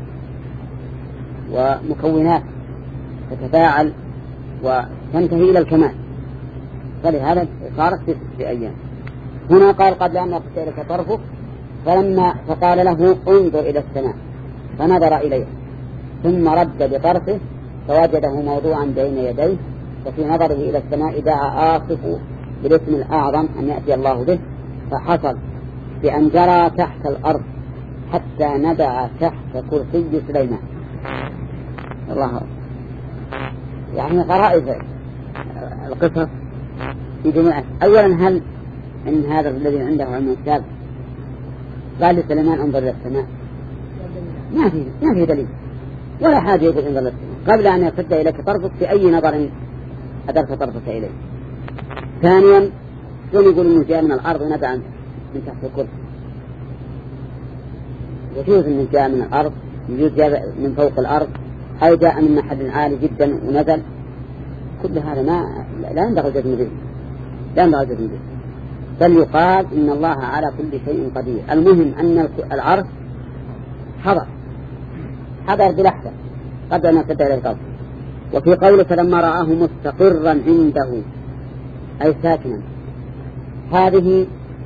ومكونات تتفاعل وتنتهي إلى الكمال، فلهذا صارت في أيام. هنا قال قبل أن يقص إليك طرفك، فلما فقال له انظر إلى السماء فنظر إليه ثم رد بطرفه فوجده موضوعا بين يديه، وفي نظره إلى السماء دعا آصف بالاسم الأعظم أن يأتي الله به، فحصل بأن جرى تحت الأرض حتى ندع تحت كرسي سليمان. الله يعني غرائز القصص في جميع. أولا هل إن هذا الذي عنده علم الكتاب قال لسليمان انظر إلى السماء؟ ما في ما في دليل ولا حاجة يقول انظر إلى السماء قبل أن يرتد إليك طرفك في أي نظر أدرت طرفك إليه. ثانيا شلون يقول إنه جاء من الأرض ونبع من تحت الكرسي؟ يجوز إنه جاء من الأرض، يجوز جاء من فوق الأرض، أو جاء من محل عالي جدا ونزل. كل هذا ما لا ينبغي الجزم به، لا ينبغي الجزم به، بل يقال إن الله على كل شيء قدير. المهم أن العرش حضر حضر بلحظة قبل أن يرتد إليه القبر. وفي قوله فلما رآه مستقرا عنده أي ساكنا، هذه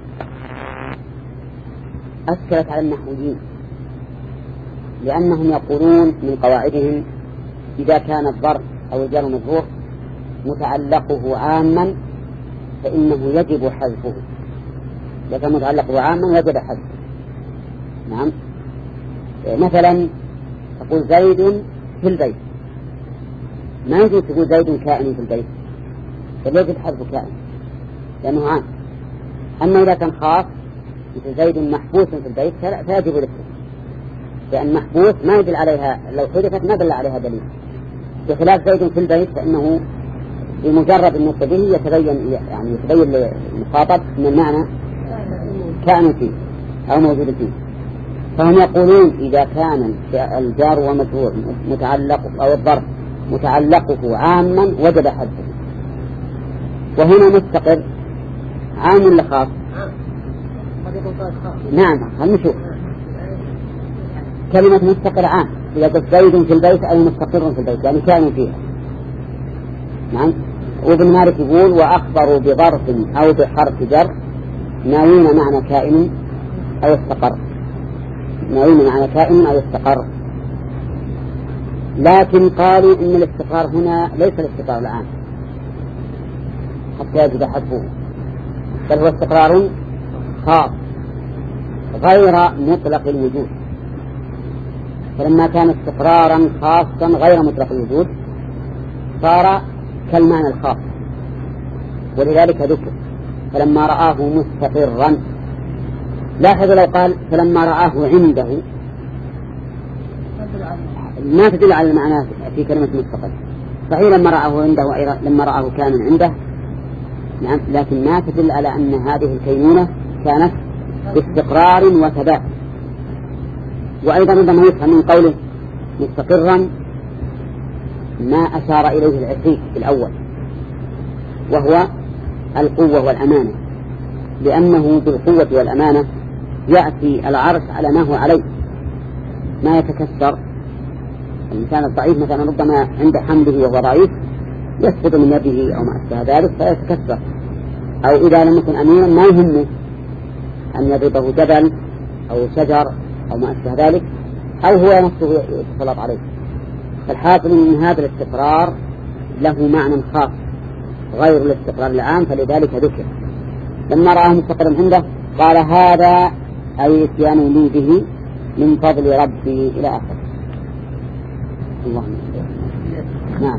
أشكلت على النحويين، لأنهم يقولون من قواعدهم إذا كان الظرف أو الجار مجرور متعلقه عاما فإنه يجب حذفه، إذا كان متعلقه عاما يجب حذفه. نعم، مثلا تقول زيد في البيت، ما يجب تقول زيد كائن في البيت، بل يجب حذف كائن لأنه عام. أما إذا كان خاص مثل زيد محبوس في البيت فيجب الاسم، لأن محبوس ما يدل عليها، لو حذفت ما دل عليها دليل، بخلاف زيد في البيت فإنه بمجرد أن به يتبين يعني يتبين للمخاطب من المعنى كائن فيه أو موجود فيه. فهم يقولون إذا كان الجار ومجرور متعلق أو الظرف متعلقه عاما وجب حذفه. وهنا مستقر عام ولا خاص؟ نعم، هل نشوف كلمة مستقر عام، إذا قلت زيد في البيت أو مستقر في البيت يعني كائن فيها. نعم. وابن مالك يقول وأخبروا بظرف أو بحرف جر ناوين معنى كائن أو استقر، ناوين معنى كائن أو استقر. لكن قالوا إن الاستقرار هنا ليس الاستقرار العام حتى يجب حذفه، بل هو استقرار خاص غير مطلق الوجود. فلما كان استقرارا خاصا غير مطلق الوجود صار كالمعنى الخاص، ولذلك ذكر فلما رآه مستقرا. لاحظ لو قال فلما رآه عنده ما تدل على المعنى في كلمة مستقر. صحيح لما رآه عنده أيضا لما رآه كان عنده، نعم، لكن ما تدل على أن هذه الكينونة كانت باستقرار وثبات. وأيضا عندما يفهم من قوله مستقرا ما أشار إليه العفريت الأول وهو القوة والأمانة، لأنه بالقوة والأمانة يأتي العرش على ما هو عليه، ما يتكسر. الإنسان الضعيف مثلا ربما عند حمله وهو ضعيف يسقط من يده أو ما أشبه ذلك فيتكسر، أو إذا لم يكن أمينا ما يهمه أن يضربه جبل أو شجر أو ما أشبه ذلك، أو هو نفسه يتسلط عليه. فالحاصل من هذا الاستقرار له معنى خاص غير الاستقرار العام، فلذلك ذكر. لما رآه مستقرا عنده قال هذا أي اتيان لي به من فضل ربي إلى آخر. الله نعم.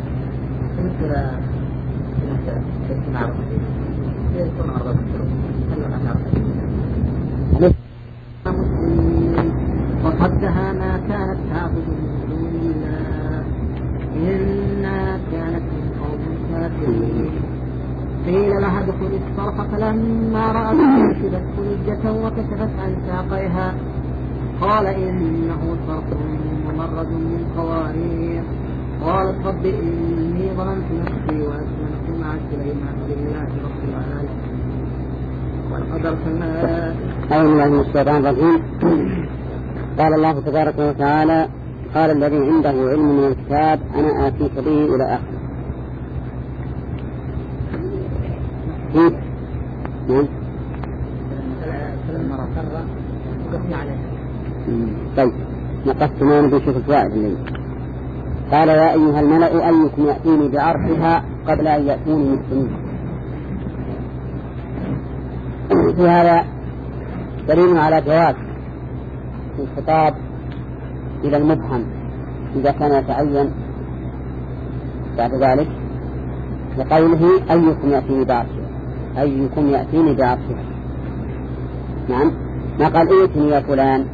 وصدها ما كانت تعبد من دون الله إنها كانت من قوم كافرين. قيل لها ادخل الصرح فلما رأت كشفت خلجة وكشفت عن ساقيها قال إنه صرح ممرد من قوارير. قالت رب إني ظلمت نفسي وأسلمت مع سليمان لله رب العالمين. ولقد أرسلنا أعوذ بالله من الشيطان الرجيم. قال الله تبارك وتعالى قال الذي عنده علم من الكتاب أنا آتيك به إلى آخر. نعم. طيب نقصت ما نبي نشوف الفوائد اللي قال يا أيها الملأ أيكم يأتيني بعرشها قبل أن يأتوني مسلمين. في هذا دليل على جواز الخطاب إلى المبهم إذا كان يتعين بعد ذلك، لقوله أيكم يأتيني بعرشها، أيكم يأتيني بعرشها. نعم، ما قال ائتني يا فلان.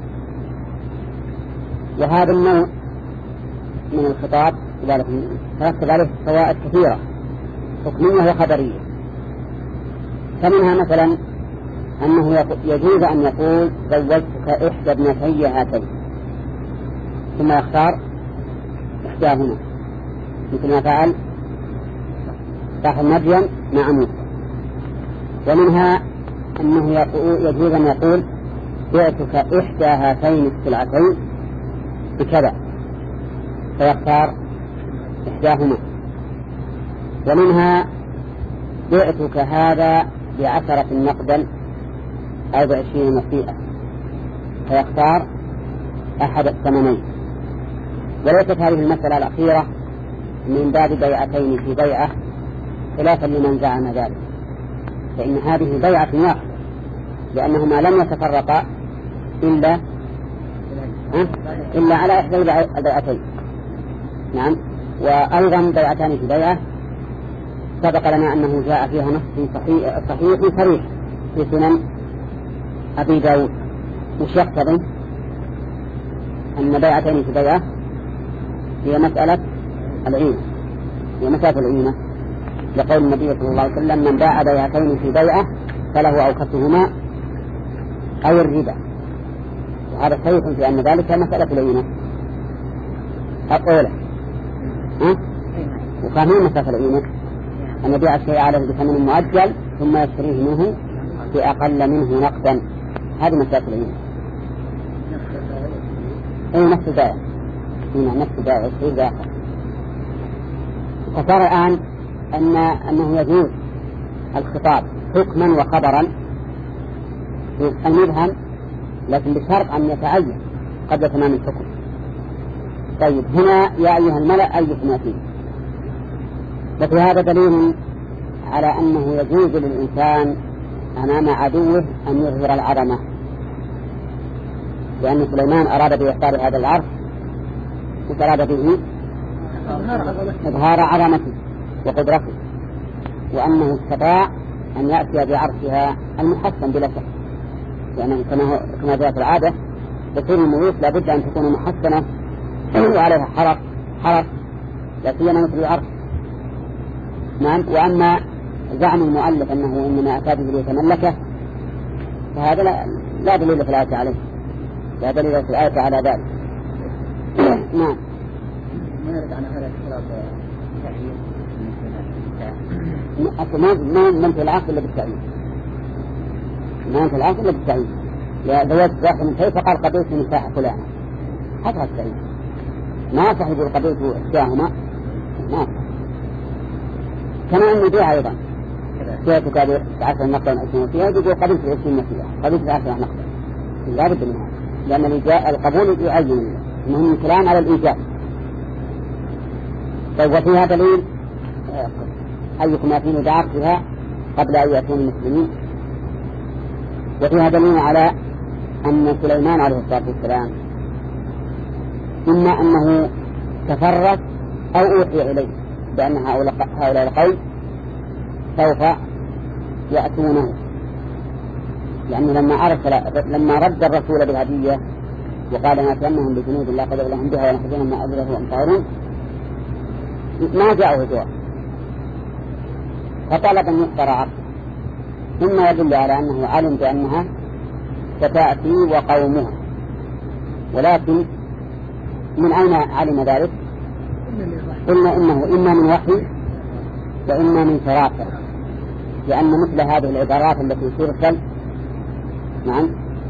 وهذا النوع من الخطاب ترتب عليه فوائد كثيرة حكمية وخبرية. فمنها مثلا أنه يجوز أن يقول زوجتك إحدى ابنتي هاتين ثم يختار إحداهما، مثل ما فعل صاحب مريم مع موسى. ومنها أنه يجوز أن يقول بعتك إحدى هاتين السلعتين بكذا فيختار إحداهما. ومنها بعتك هذا بعشرة نقدا أو بعشرين نصيئة فيختار أحد الثمنين. وليست هذه المسألة الأخيرة من باب بيعتين في بيعة خلافا لمن زعم ذلك، فإن هذه بيعة واحدة لأنهما لم يتفرقا إلا إلا على إحدى البيعتين. نعم. وأيضا بيعتان في بيعة سبق لنا أنه جاء فيها نص صحيح صحيح صريح في سنن أبي داود، وش يقتضي أن بيعتين في بيعة هي مسألة العينة، هي مسألة العينة، لقول النبي صلى الله عليه وسلم من باع بيعتين في بيعة فله أوكسهما أو الربا. وهذا صحيح في أن ذلك مسألة العينة أقوله. ها؟ وكان هي مسألة العينة أن يبيع الشيء عليه بثمن مؤجل ثم يشتريه منه بأقل منه نقدا، هذه مسألة العينة. أي نفس البائع، هنا نفس البائع الشيء داخل. فصار الآن أن أنه يجوز الخطاب حكما وخبرا في المبهم، لكن بشرط أن يتعين قبل تمام الحكم. طيب هنا يا أيها الملأ أيكم يأتيني، وفي هذا دليل على أنه يجوز للإنسان أمام عدوه أن يظهر العظمة، لأن سليمان أراد بإحضار هذا العرش وأراد به إظهار عظمته وقدرته، وأنه استطاع أن يأتي بعرشها المحسن بلا شك، لأنه كما كما جاءت العادة تصير الملوك لابد أن تكون محسنة وعليها حرف حرف لا سيما مثل العرش. نعم. وأما زعم المؤلف أنه إنما أتى به ليتملكه فهذا لا, لا دليل في الآية عليه، لا دليل في الآية على ذلك. نعم. ما نرد عن هذا الخلاف التعيين ما ما في العقل إلا بالتعيين، ما في العقل إلا بالتعيين. يا زوجت ذاك من كيف قال قبلت نساء فلانة، هذا التعيين. ما صح يقول قبلت إحداهما، ما كما أن يبيع أيضا سيأتك بعشر نقدا عشرين فيها يقول قبلت عشرين نقدا قبلت بعشر نقدا، لا بد منها، لأن الإيجاء القبول يعين المهم الكلام على الإيجاب. طيب وفيها دليل أيكم يأتيني بعرشها قبل أن يأتوني المسلمين. وفيها دليل على أن سليمان عليه الصلاة والسلام إما أنه تفرس أو أوحي إليه بأن هؤلاء القوم سوف يأتونه، لأنه لما أرسل لما رد الرسول بالهدية وقال نأتينهم بجنود الله قدر لهم بها ونحذرهم ما أدركوا أمطارون ما جاءه جواب، فطلب أن يختار عرشه، ثم يدل على أنه علم بأنها ستأتي وقومها، ولكن من أين علم ذلك؟ قلنا إنه إما من وحي وإما من فراسة، لأن مثل هذه العبارات التي ترسل نعم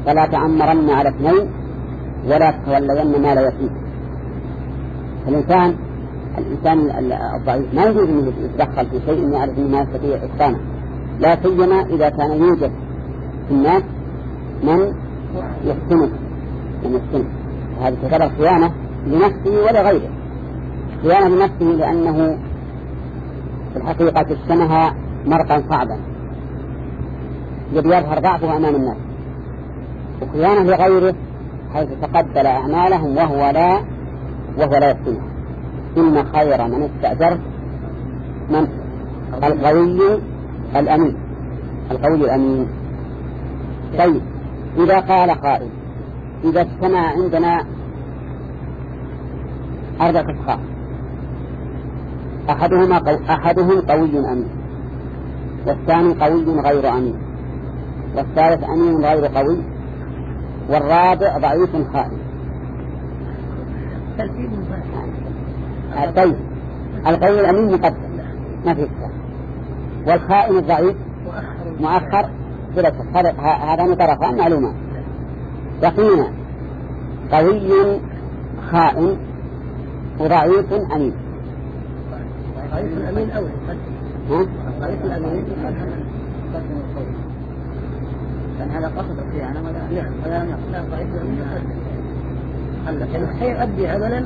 فلا تعمرن على اثنين ولا تتولين مال يتيم. الإنسان الإنسان الضعيف ما يجوز أن يتدخل في شيء يعرف أنه ما يستطيع إتقانه، لا سيما إذا كان يوجد في الناس من يحسنه من يحسنه. هذه تعتبر خيانة لنفسه ولغيره، خيانة لنفسه لأنه في الحقيقة اجتنها مرقا صعبا يبي يظهر ضعفه أمام الناس، وخيانة لغيره حيث تقبل أعمالهم وهو لا وهو لا يحسنها. إن خير من استأجرت من القوي الأمين، القوي الأمين. طيب إذا قال قائل إذا اجتمع عندنا أربعة أشخاص أحدهما قو... أحدهم قوي أمين، والثاني قوي غير أمين، والثالث أمين غير قوي، والرابع ضعيف خائن. طيب القوي الأمين مقدم ما في إشكال، والخائن الضعيف مؤخر بلا شك. هذان طرفان معلومات. يقينا قوي خائن وضعيف أمين. ضعيف الأمين أول ها؟ ضعيف الأمين كان هذا قصد الخيانة ولا نعم ولا نعم لا ضعيف الأمين هلا كان الخير أدي عملا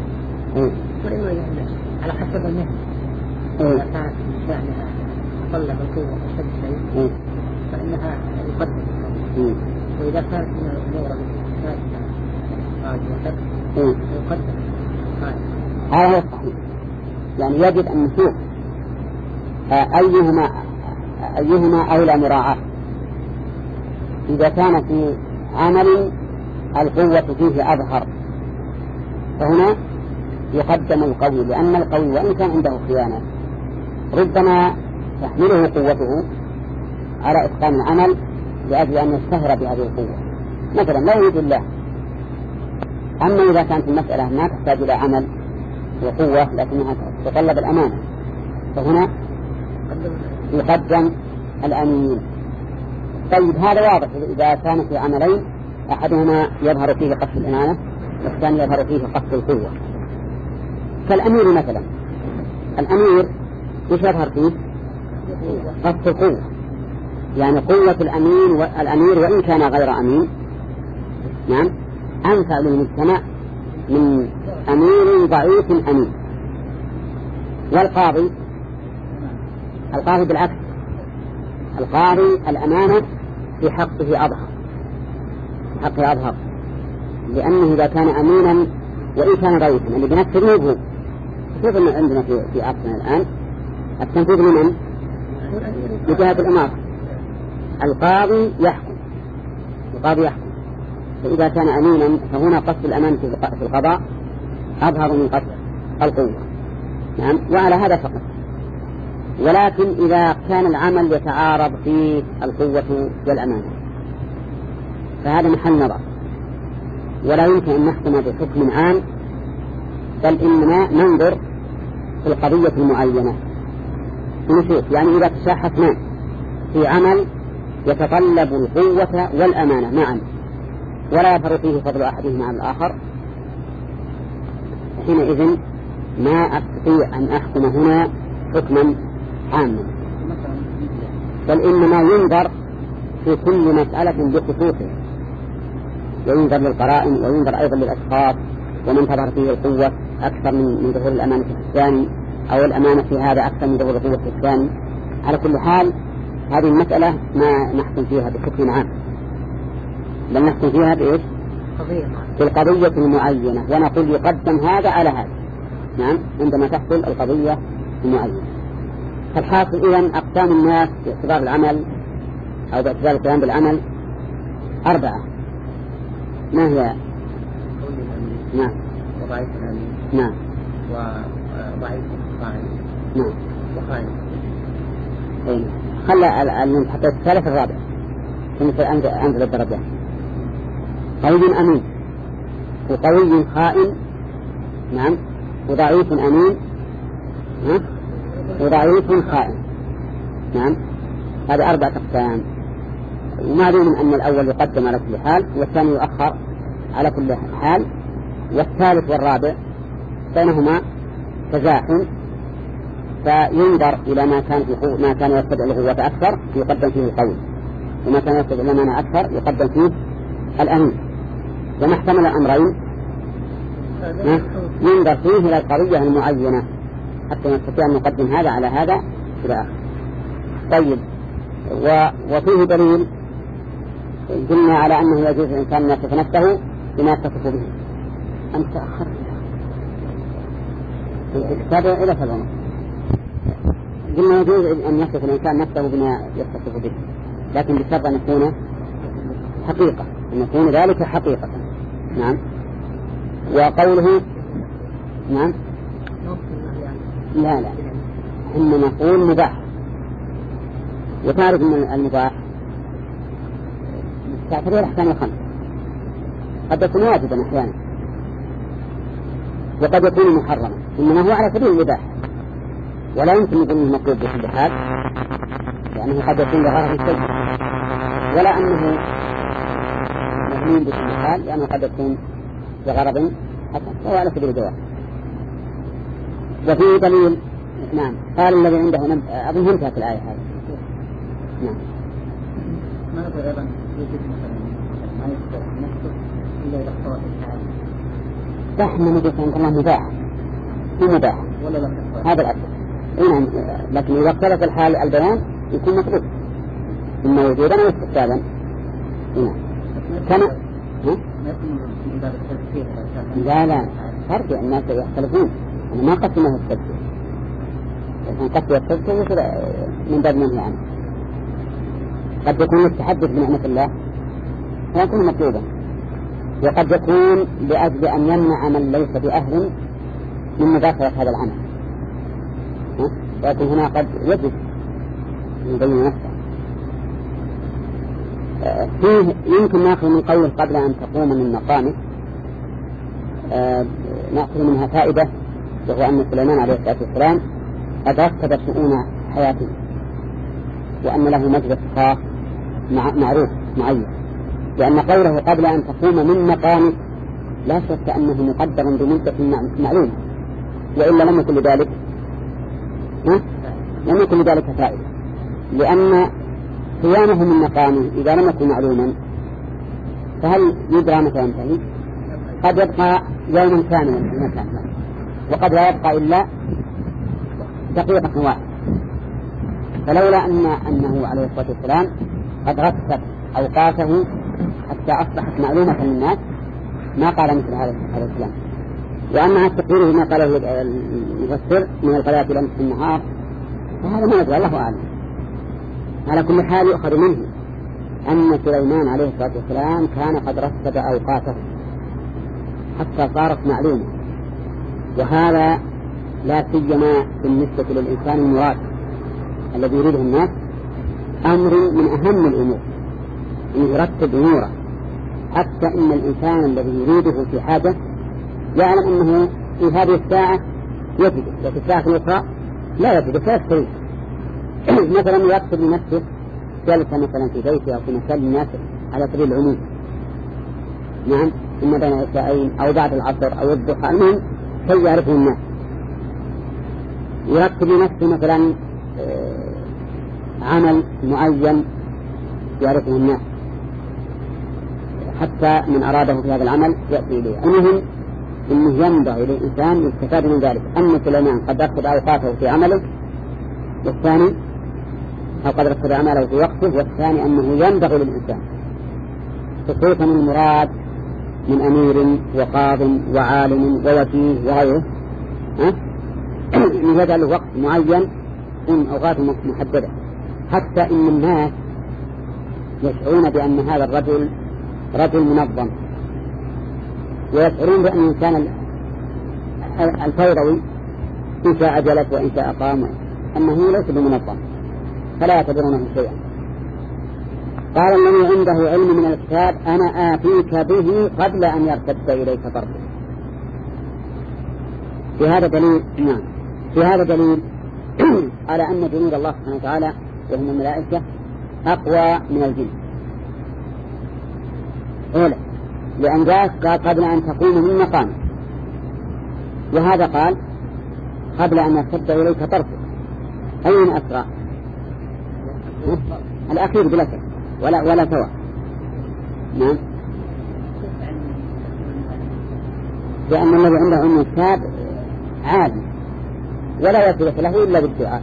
وإما يهلك على حسب المهنة. إذا كانت يعني تطلب القوة أشد شيء فإنها يقدم، وإذا كانت من الأمور الثابتة راجعة يقدم. هذا هو الصحيح. يعني يجب أن نشوف أيهما أيهما أولى مراعاة. إذا كان في عمل القوة فيه أظهر فهنا يقدم القوي، لأن القوي وإن كان عنده خيانة ربما تحمله قوته على إتقان العمل لأجل أن يشتهر بهذه القوة، مثلا لا يريد الله. أما إذا كانت المسألة ما تحتاج إلى عمل وقوة لكنها تتطلب الأمانة فهنا يقدم الأمين. طيب هذا واضح. إذا كان في عملين أحدهما يظهر فيه قصد الأمانة والثاني يظهر فيه قصد القوة، كالأمير مثلا. الأمير إيش يظهر فيه؟ قصد القوة، يعني قوة الأمين والأمير وإن كان غير أمين نعم أنفع للمجتمع من أمير ضعيف أمين. والقاضي القاضي بالعكس، القاضي الأمانة في حقه أظهر، في حقه أظهر، لأنه إذا كان أمينا وإن كان ضعيفا اللي بنفسه هو. شوف أن عندنا في في عصرنا الآن التنفيذ من بجهة الأمارة. القاضي يحكم، القاضي يحكم، فإذا كان أمينا فهنا قصد الأمان في القضاء أظهر من قصد القوة. نعم وعلى هذا فقط. ولكن إذا كان العمل يتعارض فيه القوة والأمانة فهذا محل نظر، ولا يمكن أن نحكم بحكم عام، بل إننا ننظر في القضية المعينة نشوف. يعني إذا تشاح اثنان في عمل يتطلب القوة والأمانة معا ولا يظهر فيه فضل أحدهما على الآخر، حينئذ ما أستطيع أن أحكم هنا حكما عاما، بل إنما ينظر في كل مسألة بخصوصه، وينظر للقرائن وينظر أيضا للأشخاص ومن تظهر فيه القوة أكثر من ظهور الأمانة في الثاني، أو الأمانة في هذا أكثر من ظهور القوة في الثاني. على كل حال هذه المسألة ما نحكم فيها بحكم عام، بل نحكم فيها بإيش؟ بالقضية المعينة، ونقول يقدم هذا على هذا. نعم عندما تحصل القضية المعينة. فالحاصل إذن أقسام الناس باعتبار العمل أو باعتبار القيام بالعمل أربعة. ما هي؟ نعم وضعيف الأمين نعم وضعيف الخائن نعم وخائن. إيه خلى الحتى الثالث الرابع كنت أنزل الدرجة. قوي أمين وقوي خائن نعم وضعيف أمين ها وضعيف خائن. نعم هذه أربعة أقسام. ومعلوم أن الأول يقدم على كل حال والثاني يؤخر على كل حال، والثالث والرابع بينهما تزاحم، فينظر إلى ما كان ما كان يستدعي القوة أكثر يقدم فيه القوي، وما كان يستدعي المعنى أكثر يقدم فيه الأمين. وما احتمل الأمرين ينظر فيه إلى القضية المعينة حتى نستطيع أن نقدم هذا على هذا إلى آخر. طيب، وفيه دليل قلنا على أنه يجوز الإنسان أن يصف نفسه بما يتصف به. أنت تأخرت الكتاب إلى سبعة. قلنا يجوز أن يصف الإنسان نفسه بما يتصف به، لكن بشرط أن يكون حقيقة، أن يكون ذلك حقيقة. نعم. وقوله نعم لا لا إن نقول مباح. وتعرف أن المباح تعتبر أحكام الخمس، قد يكون واجبا أحيانا وقد يكون محرما، إنما هو على سبيل الإباحة، ولا يمكن يكون المطلوب بكل حال، لأنه قد يكون لغرض الشيء، ولا أنه مهمين بكل حال لأنه قد يكون لغرض حسن، وهو على سبيل الجواز. وفيه دليل. نعم. قال الذي عنده نب... أظن انتهت الآية هذه. نعم. ما نقول أيضا يجب مثلا ما يذكر نفسه إلا إذا اختار الحال. صح، من يجب أن الله مباح هو مباح ولا لا هذا الأصل. نعم. لكن إذا اختلف الحال البيان يكون مطلوب إما وجودا أو استحبابا. نعم. كما ما يكون من باب التذكير. لا لا فرق الناس يختلفون. أنا ما قسمه التذكير، لكن قسم التذكير يصير من باب منه عنه. قد يكون التحدث بنعمة الله ويكون مطلوبا، وقد يكون لأجل أن يمنع من ليس بأهل من مباشرة هذا العمل، ولكن هنا قد يجب يبين نفسه. فيه يمكن نأخذ من قوله قبل أن تقوم من مقامك، نأخذ منها فائدة، وهو أن سليمان عليه الصلاة والسلام قد رتب شؤون حياته، وأن له مجلس خاص معروف معين، لأن قوله قبل أن تقوم من مقامك لا شك أنه مقدر بمدة معلومة، وإلا لم يكن لذلك لم يكن لذلك فائدة، لأن قيامه من مقامه إذا لم يكن معلوما فهل يدرى متى ينتهي؟ قد يبقى يوما كاملا في مكان، وقد لا يبقى إلا دقيقة واحدة. فلولا أن أنه عليه الصلاة والسلام قد رتب أوقاته حتى أصبحت معلومة للناس ما قال مثل هذا الكلام. وأما التقرير ما قاله المفسر من الغلاة إلى نصف النهار فهذا ما ندري، الله أعلم. على كل حال يؤخذ منه أن سليمان عليه الصلاة والسلام كان قد رتب أوقاته حتى صارت معلومة، وهذا لا سيما بالنسبة للإنسان المراد الذي يريده الناس أمر من أهم الأمور أن يرتب أموره، حتى إن الإنسان الذي يريده في حاجة يعلم أنه في هذه الساعة يجد، وفي الساعة الأخرى لا يجد فيستريح. مثلا يكتب لنفسه جلسة مثلا في بيته أو في مكان الناس على سبيل العموم، نعم، إما بين عشاءين أو بعد العصر أو الضحى، المهم كي يعرفه الناس. يكتب لنفسه مثلا عمل معين يعرفه الناس، حتى من أراده في هذا العمل يأتي إليه. المهم إنه ينبغي للإنسان يستفاد من ذلك أن سليمان قد رتب أوقاته في عمله، والثاني أو قد رتب عمله في وقته، والثاني أنه ينبغي للإنسان خصوصا المراد من أمير وقاض وعالم ووكيل وغيره أن يجعل وقت معين من أوقات محددة، حتى إن الناس يشعرون بأن هذا الرجل رجل منظم، ويشعرون بأن الإنسان الفوضوي إن شاء جلس وإن شاء قام أنه ليس بمنظم، فلا يعتبرونه شيئا. قال الذي عنده علم من الكتاب أنا آتيك به قبل أن يرتد إليك طرفك. في هذا دليل نعم في هذا دليل على أن جنود الله سبحانه وتعالى وهم الملائكة أقوى من الجن، أولى، لأن ذاك قال قبل أن تقوم من مقام، وهذا قال قبل أن يرتد إليك طرفك. أي من أسرع؟ الأخير بلا شك ولا ولا سواء. نعم، لأن الذي عنده علم الكتاب عالم ولا يثبت له إلا بالدعاء.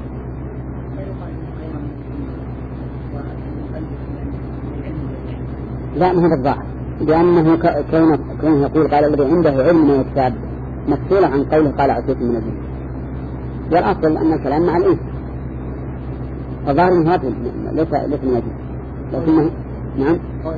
لا، ما هذا الظاهر، لأنه كونه كونه يقول قال الذي عنده علم من الكتاب مفصولة عن قوله قال عصيت من الجن، والأصل أن الكلام مع الإنس. الظاهر من هذا ليس ليس من الجن، لكنه نعم.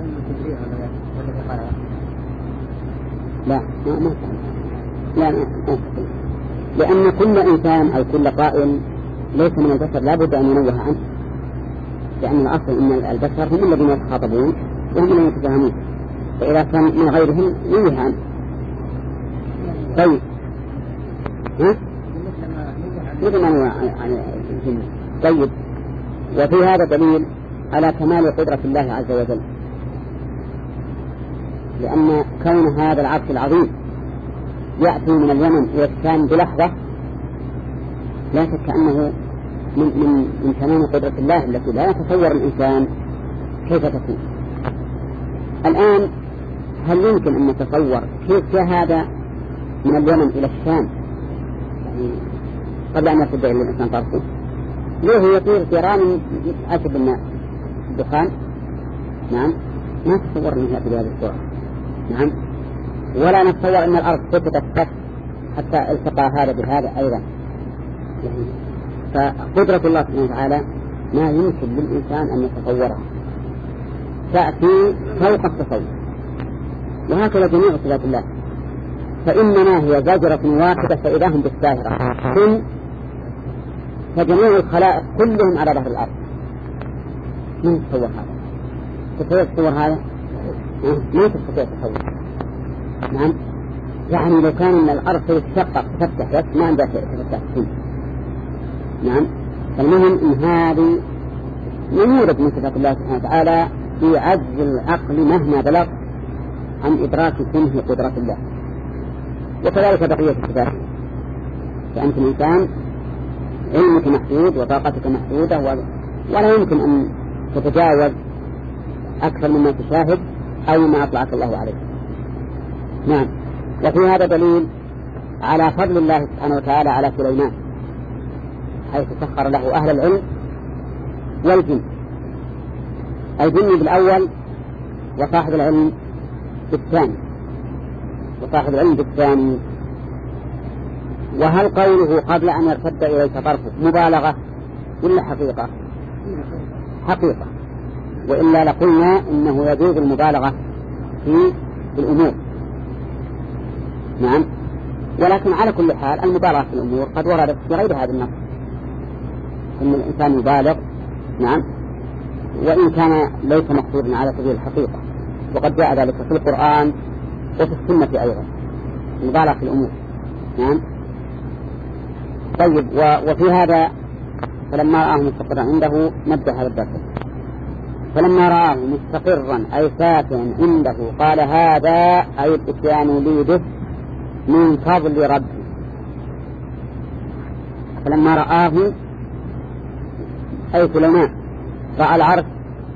لا ما ما لا ما لأن كل إنسان أو كل قائل ليس من البشر لا بد أن ينوه عنه، لأن الأصل أن البشر هم الذين يتخاطبون وهم الذين يتفاهمون، فإذا كان من غيرهم ينوه عنه. طيب ها؟ مثل ما نوه عن الجن. طيب، وفي هذا دليل على كمال قدرة الله عز وجل، لأن كون هذا العرش العظيم يأتي من اليمن إلى الشام بلحظة لا شك أنه من, من, من تمام قدرة الله التي لا يتصور الإنسان كيف تكون. الآن هل يمكن أن نتصور كيف جاء هذا من اليمن إلى الشام يعني قبل أن يصدق إلى الإنسان طرفه؟ ليه يطير طيران أشد الناس الدخان؟ نعم، ما تصور أنه يأتي بهذه السرعة. نعم، ولا نتصور أن الأرض ستتكتف حتى التقى هذا بهذا أيضا. يعني فقدرة الله سبحانه وتعالى ما يمكن للإنسان أن يتصورها، تأتي فوق التصور. وهكذا جميع صفات الله، فإنما هي زجرة واحدة فإذا هم بالساهرة، ثم فجميع الخلائق كلهم على ظهر الأرض. من يتصور هذا؟ تستطيع تصور هذا؟ ما تستطيع تصور. نعم، يعني لو كان من الأرض تتشقق تفتح بس ما عندها تفتح فيه. نعم، فالمهم إن هذه يمورد من صفات الله سبحانه وتعالى في عجز العقل مهما بلغ عن إدراك كنه قدرة الله. وكذلك بقية الصفات، فأنت الإنسان علمك محدود وطاقتك محدودة ولا يمكن أن تتجاوز أكثر مما تشاهد أو مما أطلعك الله عليه. نعم، وفي هذا دليل على فضل الله سبحانه وتعالى على سليمان، حيث سخر له أهل العلم والجن، الجن بالأول وصاحب العلم بالثاني وصاحب العلم بالثاني. وهل قوله قبل أن يرتد إليك طرفه مبالغة ولا حقيقة؟ حقيقة، وإلا لقلنا إنه يجوز المبالغة في الأمور. نعم، ولكن على كل حال المبالغة في الأمور قد وردت في غير هذا النص، إن الإنسان يبالغ. نعم، وإن كان ليس مقصودا على سبيل الحقيقة، وقد جاء ذلك في القرآن وفي السنة أيضا، المبالغة في الأمور. نعم. طيب، وفي هذا فلما رآه مستقرا عنده نبدأ هذا الدرس. فلما رآه مستقرا أي ساكنا عنده قال هذا أي الإتيان لي به من فضل ربي. فلما رآه أي سليمان رأى العرش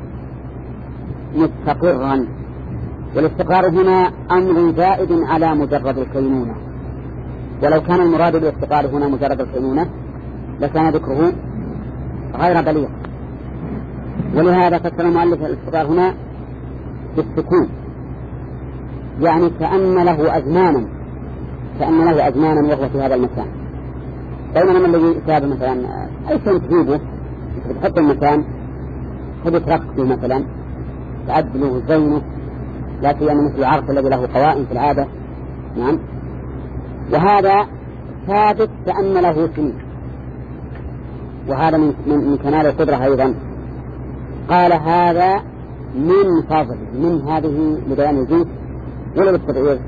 مستقرا، والاستقرار هنا أمر زائد على مجرد الكينونة، ولو كان المراد بالاستقرار هنا مجرد الكينونة لكان ذكره غير بليغ. ولهذا فسر المؤلف الاستقرار هنا بالسكون، يعني كأن له أزمانا كأن له أزمانا وهو في هذا المكان. بينما الذي يتابع مثلا أي شيء تجيبه تحط المكان تبي تركته مثلا تعدله زينه، لا سيما مثل العرق الذي له قوائم في العادة. نعم، وهذا ثابت كأن له سنين، وهذا من, من, من كمال القدرة أيضا. قال هذا من فضل، من هذه لبيان الجنس ولا بالتبعير؟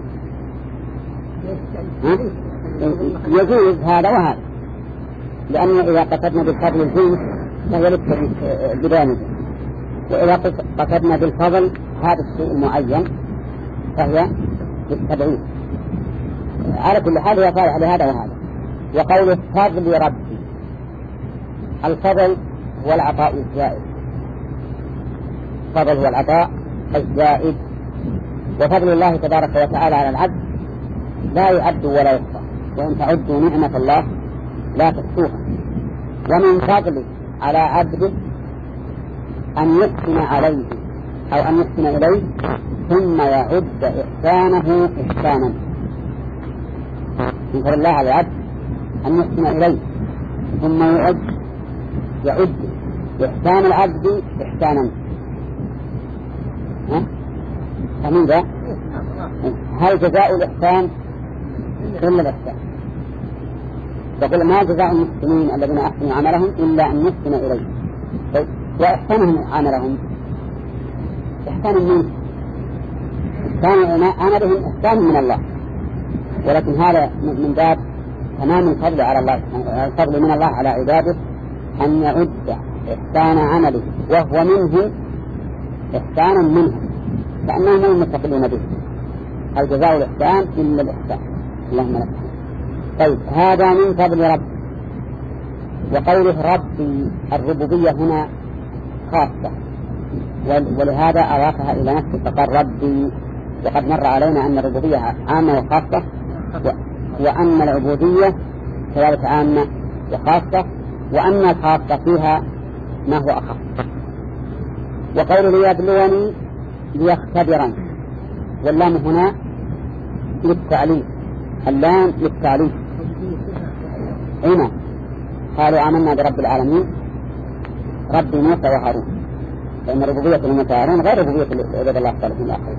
يجوز هذا وهذا، لأن إذا قصدنا بالفضل الجنس فهو لبيان الجنس، وإذا قصدنا بالفضل هذا الشيء المعين فهي بالتبعيد. على كل حال هي صالحة لهذا وهذا. وقوله فضل ربي، الفضل هو العطاء الزائد، فضل هو العطاء الزائد، وفضل الله تبارك وتعالى على العبد لا يعد ولا يحصى، وإن تعدوا نعمة الله لا تحصوها. ومن فضله على عبده أن يحسن عليه أو أن يحسن إليه ثم يعد إحسانه إحسانا. من فضل الله على العبد أن يحسن إليه ثم يعد يعد إحسان العبد إحسانا. فمن ذا هل جزاء الإحسان إلا الإحسان؟ يقول ما جزاء المحسنين الذين أحسنوا عملهم إلا أن يحسن إليه. وإحسانهم عملهم إحسان منه، إحسان عملهم إحسان من الله، ولكن هذا من باب تمام الفضل على الله، الفضل من الله على عباده أن يعد إحسان عمله وهو منه إحسانا منه، فأنهم هم المستقلون به. الجزاء الإحسان إلا الإحسان. اللهم لك. طيب هذا من فضل رب. وقوله ربي الربوبية هنا خاصة، ولهذا أضافها إلى نفسه فقال ربي. وقد مر علينا أن الربوبية عامة وخاصة، وأن العبودية كذلك عامة وخاصة، وأن الخاصة فيها ما هو أخف. وقوله ليبلوني ليختبرني، واللام هنا للتعليم، اللام للتعليم. هنا قالوا آمنا برب العالمين رب موسى وهارون، فإن ربوبية موسى وهارون غير ربوبية عباد الله الصالحين الآخرين.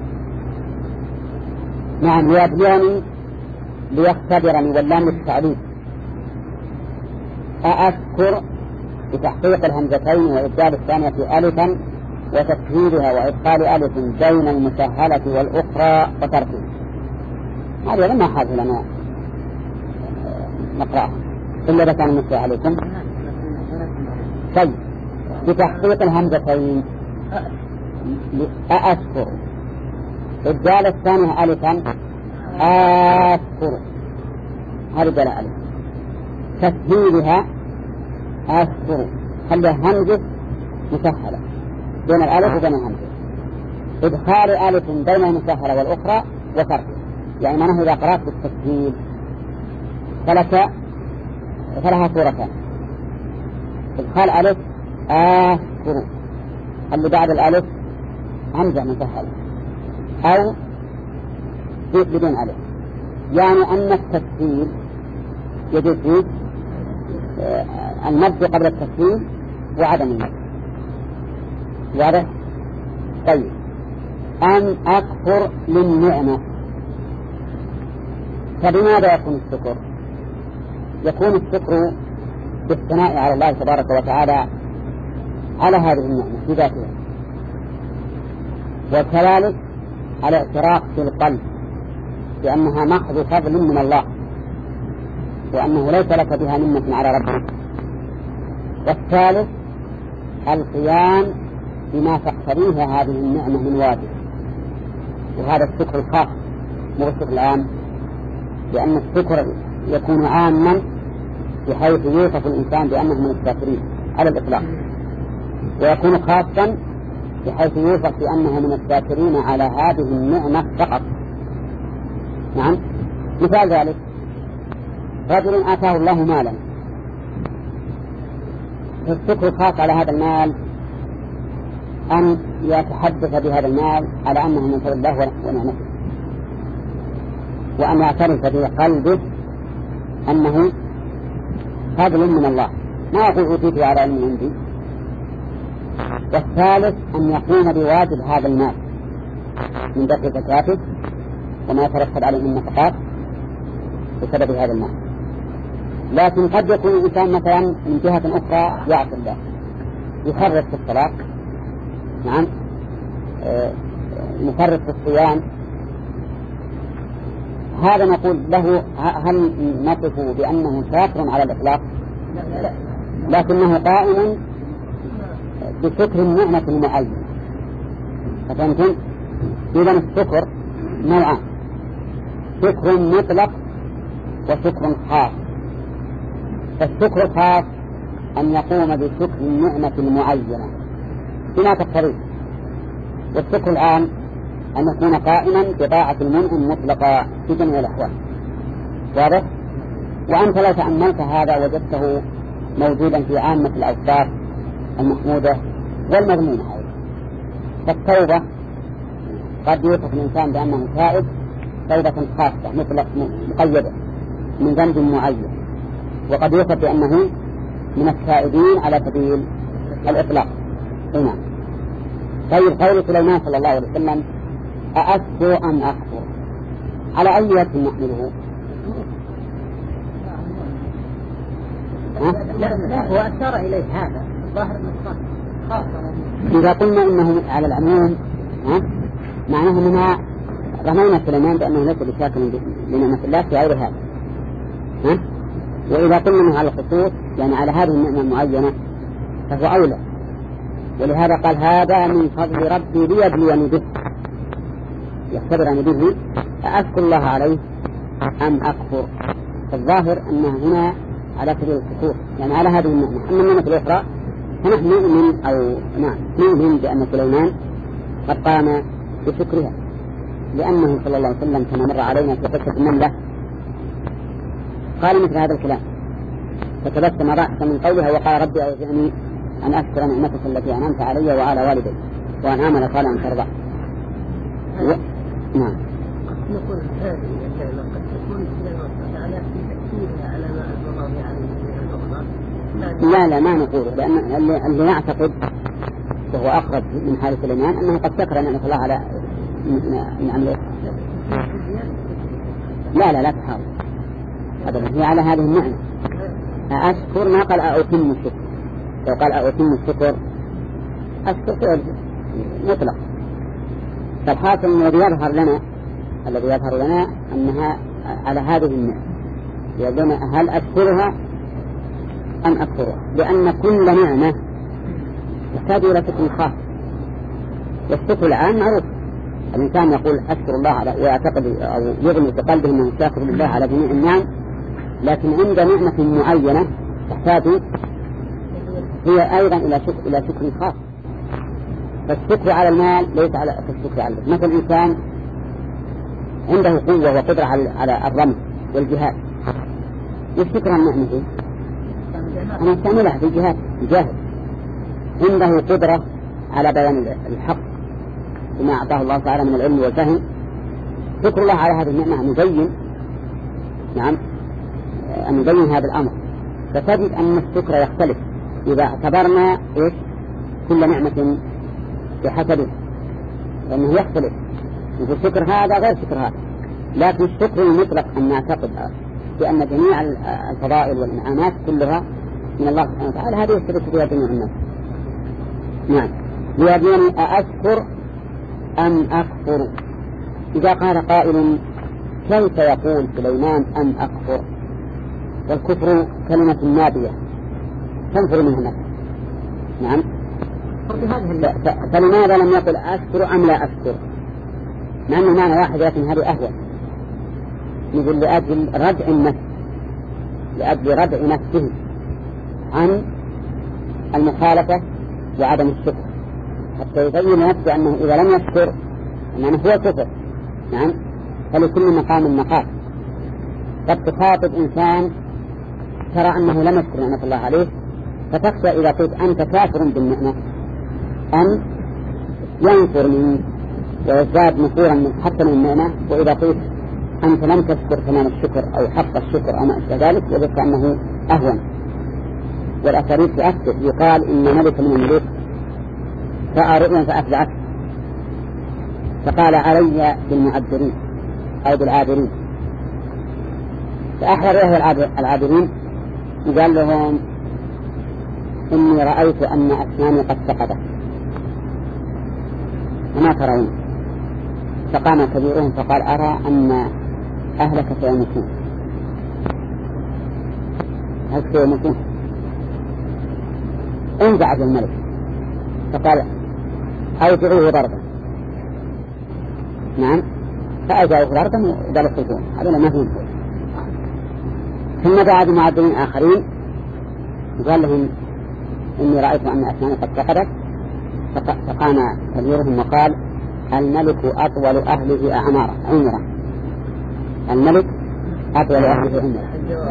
نعم ليبلوني ليختبرني، واللام للتعليم. أذكر بتحقيق الهمزتين وإبدال الثانية ألفا وتسهيلها وإدخال ألف بين المسهلة والأخرى وتركها. هذا لما حاجة لنا نقرأ إلا إذا كان مسهل عليكم. طيب بتحقيق الهمزتين أذكر إبدال الثانية ألفا أذكر، هذه بلا ألف. تسهيلها أذكر، خليها همزة مسهلة بين الألف وبين الهمزة، إدخال ألف بين المسهلة والأخرى وتركها. يعني معناه إذا قرأت بالتسهيل فلك فلها صورتان: إدخال ألف أذكر اللي بعد الألف همزة مسهلة، أو بدون ألف. يعني أن التسهيل يجوز فيه المد قبل التسهيل وعدم المد. واضح؟ طيب أن أكفر للنعمة، فبماذا يكون الشكر؟ يكون الشكر بالثناء على الله تبارك وتعالى على هذه النعمة بذاتها، وكذلك على اعتراف في القلب بأنها محض فضل من الله، وأنه ليس لك بها منة على ربك. والثالث القيام بما تقتضيه هذه النعمة من واجب، وهذا الشكر الخاص مو الشكر العام، لأن الشكر يكون عاما بحيث يوصف الإنسان بأنه من الشاكرين على الإطلاق، ويكون خاصا بحيث يوصف بأنه من الشاكرين على هذه النعمة فقط. نعم، مثال ذلك رجل آتاه الله مالا، فالشكر الخاص على هذا المال أن يتحدث بهذا المال على أنه من فضل الله ونعمته، وأن يعترف في قلبه أنه فضل من الله، ما يقول أوتيته على علم عندي. والثالث أن يقوم بواجب هذا المال من دفع زكاته وما يترتب عليه من نفقات بسبب هذا المال. لكن قد يكون الإنسان مثلا من جهة أخرى يعصي الله، يخرج في الصلاة، نعم، مفرط في الصيام، هذا نقول له هل نصفه بأنه شاكر على الإطلاق؟ لكنه قائم بشكر النعمة المعينة. فهمتم؟ إذن الشكر نوعان: شكر مطلق وشكر خاص. فالشكر الخاص أن يقوم بشكر النعمة المعينة بما تقتضيه، والشكر الآن أن يكون قائما بطاعة المنعم مطلقا في جميع الأحوال. واضح؟ وأنت لو تأملت هذا وجدته موجودا في عامة الأوصاف المحمودة والمذمومة أيضا. فالتوبة قد يوصف الإنسان بأنه تائب توبة خاصة مطلق مقيدة من ذنب معين، وقد يوصف بأنه من التائبين على سبيل الإطلاق. هنا طيب قول سليمان صلى الله عليه وسلم: أأذكر أم أكفر؟ على أي وجه نحمله؟ لا لا هو أشار إليه هذا ظاهر النص خاصة. إذا قلنا إنه على العموم معناه أننا رمينا سليمان بأنه ليس بشاكل لنعمة الله في غير هذا. ها؟ وإذا قلنا أنه على الخصوص يعني على هذه النعمة المعينة فهو أولى، ولهذا قال: هذا من فضل ربي ليبلوني به، يختبرني به أأشكر الله عليه أم أكفر. فالظاهر أنه هنا على سبيل الشكور يعني على هذه النعمة. أما النعمة الأخرى فنحن نؤمن أو نعم نؤمن بأن سليمان قد قام بشكرها، لأنه صلى الله عليه وسلم كما مر علينا في قصة النملة قال مثل هذا الكلام، فتبسم رأسا من قولها وقال: ربي أوزعني أن أشكر نعمتك التي أنعمت علي وعلى والدي وأن أعمل صالحا ترضى. و... نعم. نقول هذه الكلمة قد تكون على تأثيرها على ما أجمع عليه من الأخبار. لا لا ما نقول، لأن اللي, اللي يعتقد وهو أقرب من حال سليمان أنه قد شكر نعمة الله على نعمة. لا لا لا تحاول هذا هي على هذه النعمة. أشكر ما قال أتم الشكر، لو قال أتم الشكر أشكر مطلق. فالحاصل الذي يظهر لنا الذي يظهر لنا أنها على هذه النعمة، يقولون: هل أشكرها أم أكفرها؟ لأن كل نعمة يحتاج إلى شكر خاص، والشكر العام معروف، الإنسان يقول أشكر الله على ويعتقد أو يغني بقلبه أنه شاكر لله على جميع النعم، لكن عند نعمة معينة تحتاج هي أيضا إلى شكر إلى شكر خاص. فالشكر على المال ليس على الشكر على المال. مثل إنسان عنده قوة وقدرة على على الرمي والجهاد، والشكر على نعمته أنا استعملها في الجهاد الجاهد، عنده قدرة على بيان الحق بما أعطاه الله تعالى من العلم والفهم، شكر الله على هذه النعمة مبين نعم أن يبين هذا الأمر. فتجد أن الشكر يختلف إذا اعتبرنا إيش كل نعمة بحسبه، لأنه يختلف. الشكر هذا غير شكر هذا، لكن الشكر المطلق أن نعتقد بأن جميع الفضائل والإنعامات كلها من الله سبحانه وتعالى، هذه يشترك فيها جميع الناس. نعم. ليبلوني أأشكر أم أكفر. إذا قال قائل: كيف يقول سليمان أم أكفر؟ والكفر كلمة نابية تنفر منها نفسه. نعم. فلماذا لم يقل أشكر أم لا أشكر؟ مع أنه معنى واحد لكن هذه أهون. نقول لأجل ردع النفس، لأجل ردع نفسه عن المخالفة وعدم الشكر، حتى يبين نفسه أنه إذا لم يشكر أنه هو كفر. نعم. فلكل مقام مقام. قد تخاطب إنسان ترى أنه لم يشكر نعمة الله عليه، فتخشى إذا قلت أنت كافر بالنعمة أن ينفر منك ويزداد نفورا حتى من النعمة، وإذا قلت أنت لم تشكر تمام الشكر أو حق الشكر أو ما أشبه ذلك وجدت أنه أهون. والأساليب تؤثر. يقال إن ملك من الملوك رأى رؤيا فأفزعته فقال: علي بالمعبرين أو بالعابرين. فأحضر له العابرين وقال لهم: إني رأيت أن أسناني قد سقطت وما ترون. فقام كبيرهم فقال: أرى أن أهلك سيموتون. هل سيموتون؟ انزعج الملك فقال: أوجعوه ضربا. نعم. فأجاءوا في الأرض وقالوا يخرجون، هذول ما فيهم. ثم بعد معذبين آخرين وقال لهم إني رأيت أن أسناني قد فقدت، فقام كبيرهم وقال الملك أطول أهله أعمارا عمرا، الملك أطول أهله عمرا.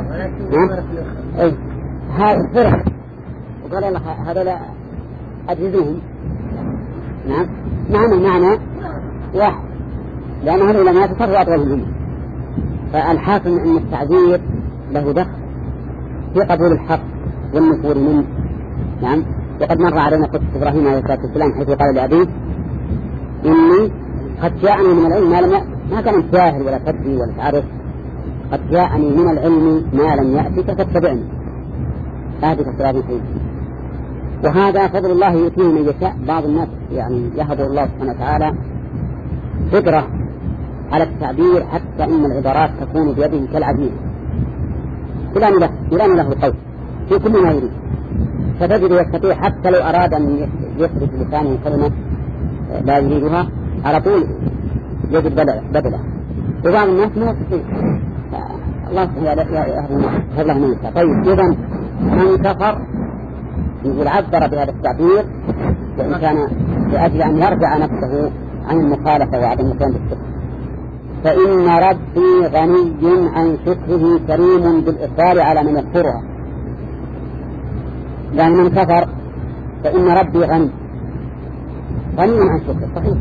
هذا فرق وقال الله هذا لا أجزوهم. نعم معنى معنى واحد، لأن هذا العلماء تصروا أطول العمر. فالحاصل أن التعبير له دخل في قبول الحق والنفور منه. نعم. وقد مر علينا قصة إبراهيم عليه الصلاة والسلام حيث قال لأبيه إني قد جاءني من العلم ما لم ما كان جاهل ولا تدري ولا تعرف، قد جاءني من العلم ما لم يأتك فاتبعني أهدك صراط مستقيم. وهذا فضل الله يؤتيه من يشاء. بعض الناس يعني يهب الله سبحانه وتعالى قدرة على التعبير حتى إن العبارات تكون بيده كالعجين، يلان له يلان له القول في كل ما يريد، فتجد يستطيع حتى لو أراد أن يخرج لسانه كلمة لا يريدها على طول يجد بدله. وبعض الناس ما يستطيع، الله يهب له من يشاء. طيب إذن من كفر يقول عبر بهذا التعبير وإن كان لأجل أن يرجع نفسه عن المخالفة وعدم القيام بالشكر. فإن ربي غني عن شكره كريم بالإصرار على من يكفرها. يعني من كفر فإن ربي غني غني عن شكره صحيح،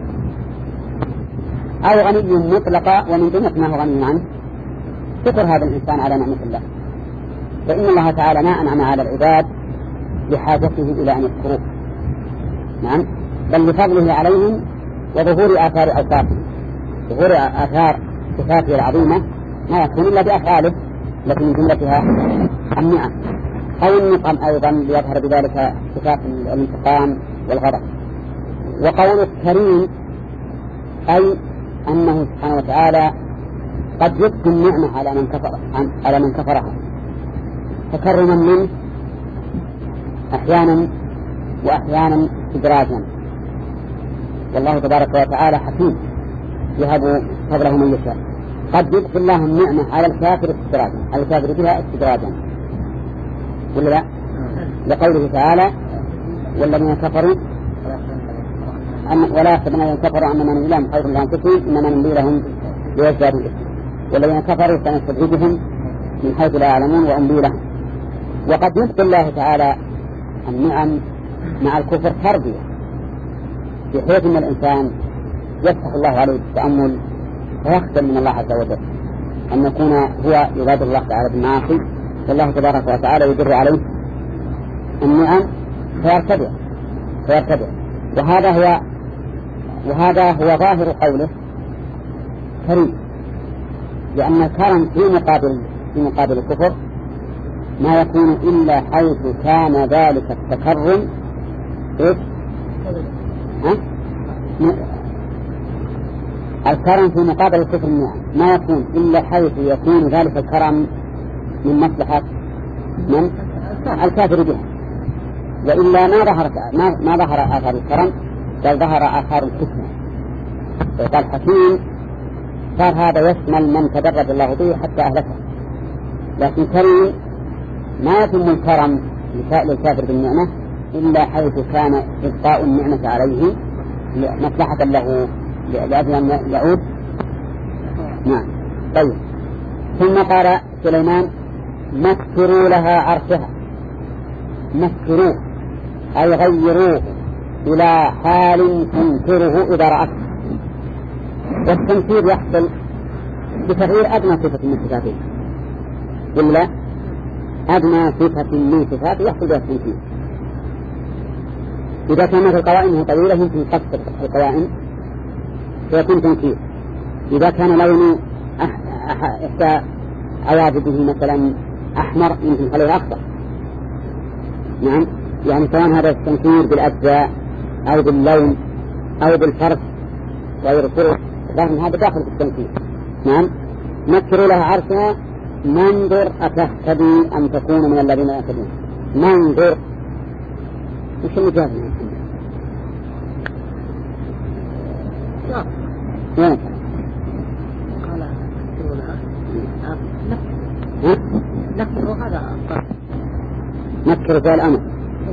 أو غني مطلقا ومن جملة ما هو غني عنه شكر هذا الإنسان على نعمة الله. فإن الله تعالى ما أنعم على العباد لحاجته إلى أن يذكروه، نعم، بل لفضله عليهم وظهور آثار أوصافه، ظهور آثار صفاته العظيمة ما يكون إلا بأفعاله التي من جملتها النعم أو النقم أيضا ليظهر بذلك صفات الانتقام والغضب. وقول الكريم أي أنه سبحانه وتعالى قد يبقي النعمة على من كفر على من كفرها تكرما منه أحيانا وأحيانا إدراجا. والله تبارك وتعالى حكيم يهب فضله من يشاء. قد يبقي الله النعمة على الكافر استدراجا، على الكافر بها استدراجا ولا لا؟ لقوله تعالى والذين كفروا ولا يحسبن الذين كفروا أنما نملي لهم خير لأنفسهم إنما نملي لهم ليزدادوا إثما والذين كفروا سنستدرجهم من حيث لا يعلمون وأملي لهم. وقد يبقي الله تعالى النعم مع الكفر تربية، بحيث أن الإنسان يفتح الله عليه بالتأمل فيخجل من الله عز وجل أن يكون هو يغادر الله تعالى بالمعاصي، فالله تبارك وتعالى يدر عليه النعم فيرتدع فيرتدع وهذا هو وهذا هو ظاهر قوله كريم، لأن الكرم في مقابل في مقابل الكفر ما يكون إلا حيث كان ذلك التكرم إيش؟ ها؟ الكرم في مقابل الكفر النعم ما يكون إلا حيث يكون ذلك الكرم من مصلحة من الكافر به، وإلا ما ظهر ما, ما ظهر آثار الكرم بل ظهر آثار الفتنة. وقال حكيم صار هذا يشمل من تدرج الله به حتى أهلكه. لكن كريم ما يتم الكرم للكافر بالنعمة إلا حيث كان إبقاء النعمة عليه مصلحة له لأجل أن يعود. نعم. طيب ثم قال سليمان مكروا لها عرشها، مكروه أي غيروه إلى حال تنكره إذا رأته. والتنكير يحصل بتغيير أدنى صفة من صفاته إلا أدنى صفة من صفاته يحصل بها التنكير. إذا كانت القوائم طويلة يمكن قصر القوائم فيكون تنكير. إذا كان لون إحدى عواجبه مثلا أحمر يمكن عليه أخضر. نعم، يعني سواء هذا التنكير بالأجزاء أو باللون أو بالفرق غير الطرق، لكن هذا داخل في التنكير. نعم. مكروا لها عرشها منظر أتهتدي أن تكون من الذين يهتدون. منظر وش المجاز هذا نكر فعل الأمر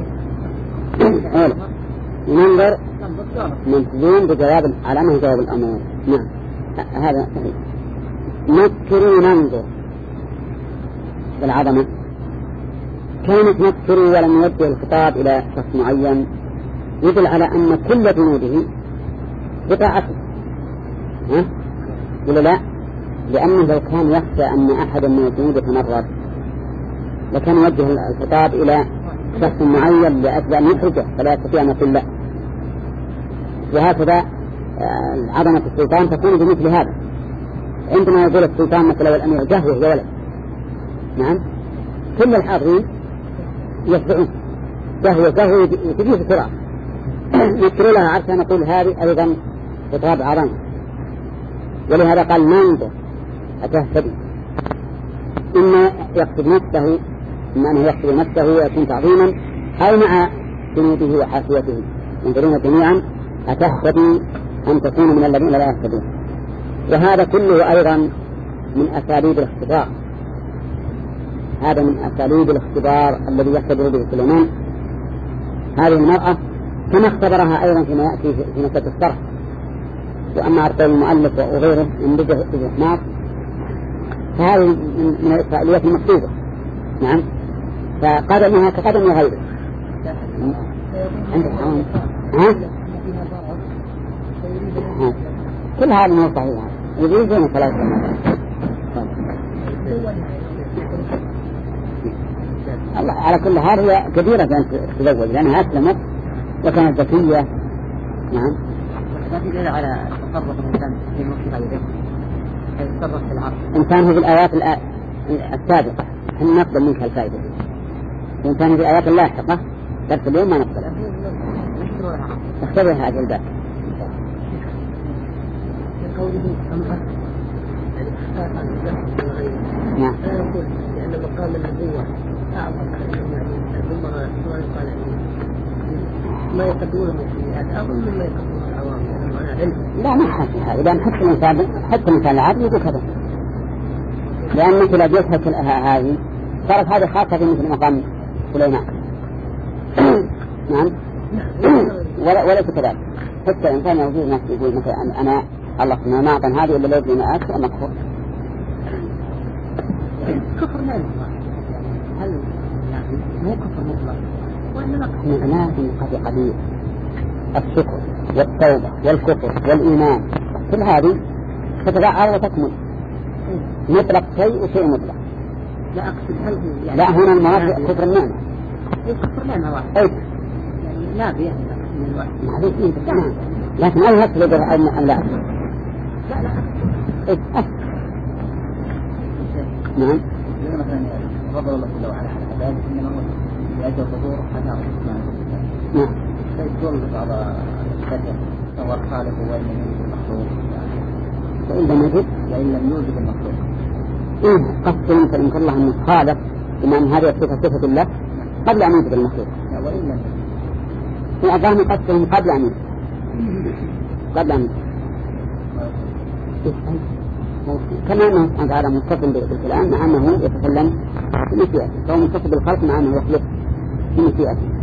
ننظر منتظون بجواب على أنه جواب الأمر. نعم هذا صحيح. نكروا ننظر بالعظمة كانت نكروا ولم يوجه الخطاب إلى شخص معين يدل على أن كل جنوده بطاعته. ها؟ ولا لا؟ لأنه لو كان يخشى أن أحد من الجنود يتمرد لكان يوجه الخطاب إلى شخص معين لأجل أن يحرجه فلا يستطيع أن يقول لا. وهكذا عظمة السلطان تكون بمثل هذا. عندما يقول السلطان مثلا والأمير جهوه يا ولد، نعم كل الحاضرين يتبعون جهوه جهوه يتبيه بسرعة. نذكر لها عرشا نقول هذه أيضا خطاب عظمة. ولهذا قال ننظر أتهتدي. إما يقصد نفسه، إما أنه يقصد نفسه ويكون تعظيما، أو مع جنوده وحاشيته ينظرون جميعا أتهتدي أن تكون من الذين لا يهتدون. وهذا كله أيضا من أساليب الاختبار. هذا من أساليب الاختبار الذي يختبر به سليمان هذه المرأة، كما اختبرها أيضا فيما يأتي في مسألة الصرف. وأما أرطال المؤلف وغيره من بجه الحمار فهذه من الإسرائيليات المكتوبة. نعم فقدمها كقدم غيره. عندك حوان ها؟ ها؟ كل هذا من صحيح يجيزون ثلاثة الله. على كل حال هي كبيرة كانت تتزوج لأنها أسلمت وكانت ذكية. نعم ما في دليل على تصرف الإنسان في ملك غيره يتصرف في العرض. إنسان في الآيات السابقة هل نقبل منك الفائدة دي؟ إنسان في الآيات اللاحقة درس اليوم ما نقبل. اختبر هذه الباب. نعم. لأن مقام النبوة أعظم ما يقدمونه في هذا أظن مما يقدمونه العوام. لا ما حاسس هذا، لأن حتى الإنسان حتى الإنسان العادي يقول كذا. لأن مثل أبيتها هذه صارت هذه خاصة في مثل مقام سليمان. نعم ولا وليس كذلك. حتى الإنسان يوجد نفسه يقول مثلا أنا الله سبحانه ما أعطى هذه إلا لو بما أكثر أم أكثر. كفر لا يطلق. هل يعني مو كفر مطلق وإنما لكن قد قليل الشكر والتوبة والكفر والإيمان كل هذه تتبعها وتكمل. مطلق شيء وشيء مطلق. لا أقصد هل يعني لا هنا المراد كفر النعمة. كفر النعمة واحد. أي يعني لا بيه من الواحد. ما هذه إيه لكن أي هكذا يقول أن لا. لا لا. إيه نعم. مثلا فضل الله جل وعلا على عباده إنما هو لأجل الظهور حتى الرحمن. نعم. فيقول بعض الشرع هو الخالق وإن لم يوجد المخلوق. وإن لم يوجد وإن لم يوجد المخلوق. إيه قصد مثل إن الله أنه خالق بما أن هذه الصفة صفة الله قبل أن يوجد المخلوق. وإن لم في أعظم قصدهم قبل أن يوجد. قبل أن كما أنه سبحانه وتعالى متصل بالكلام مع أنه يتكلم في مشيئته، فهو متصل بالخلق مع أنه يخلق في مشيئته.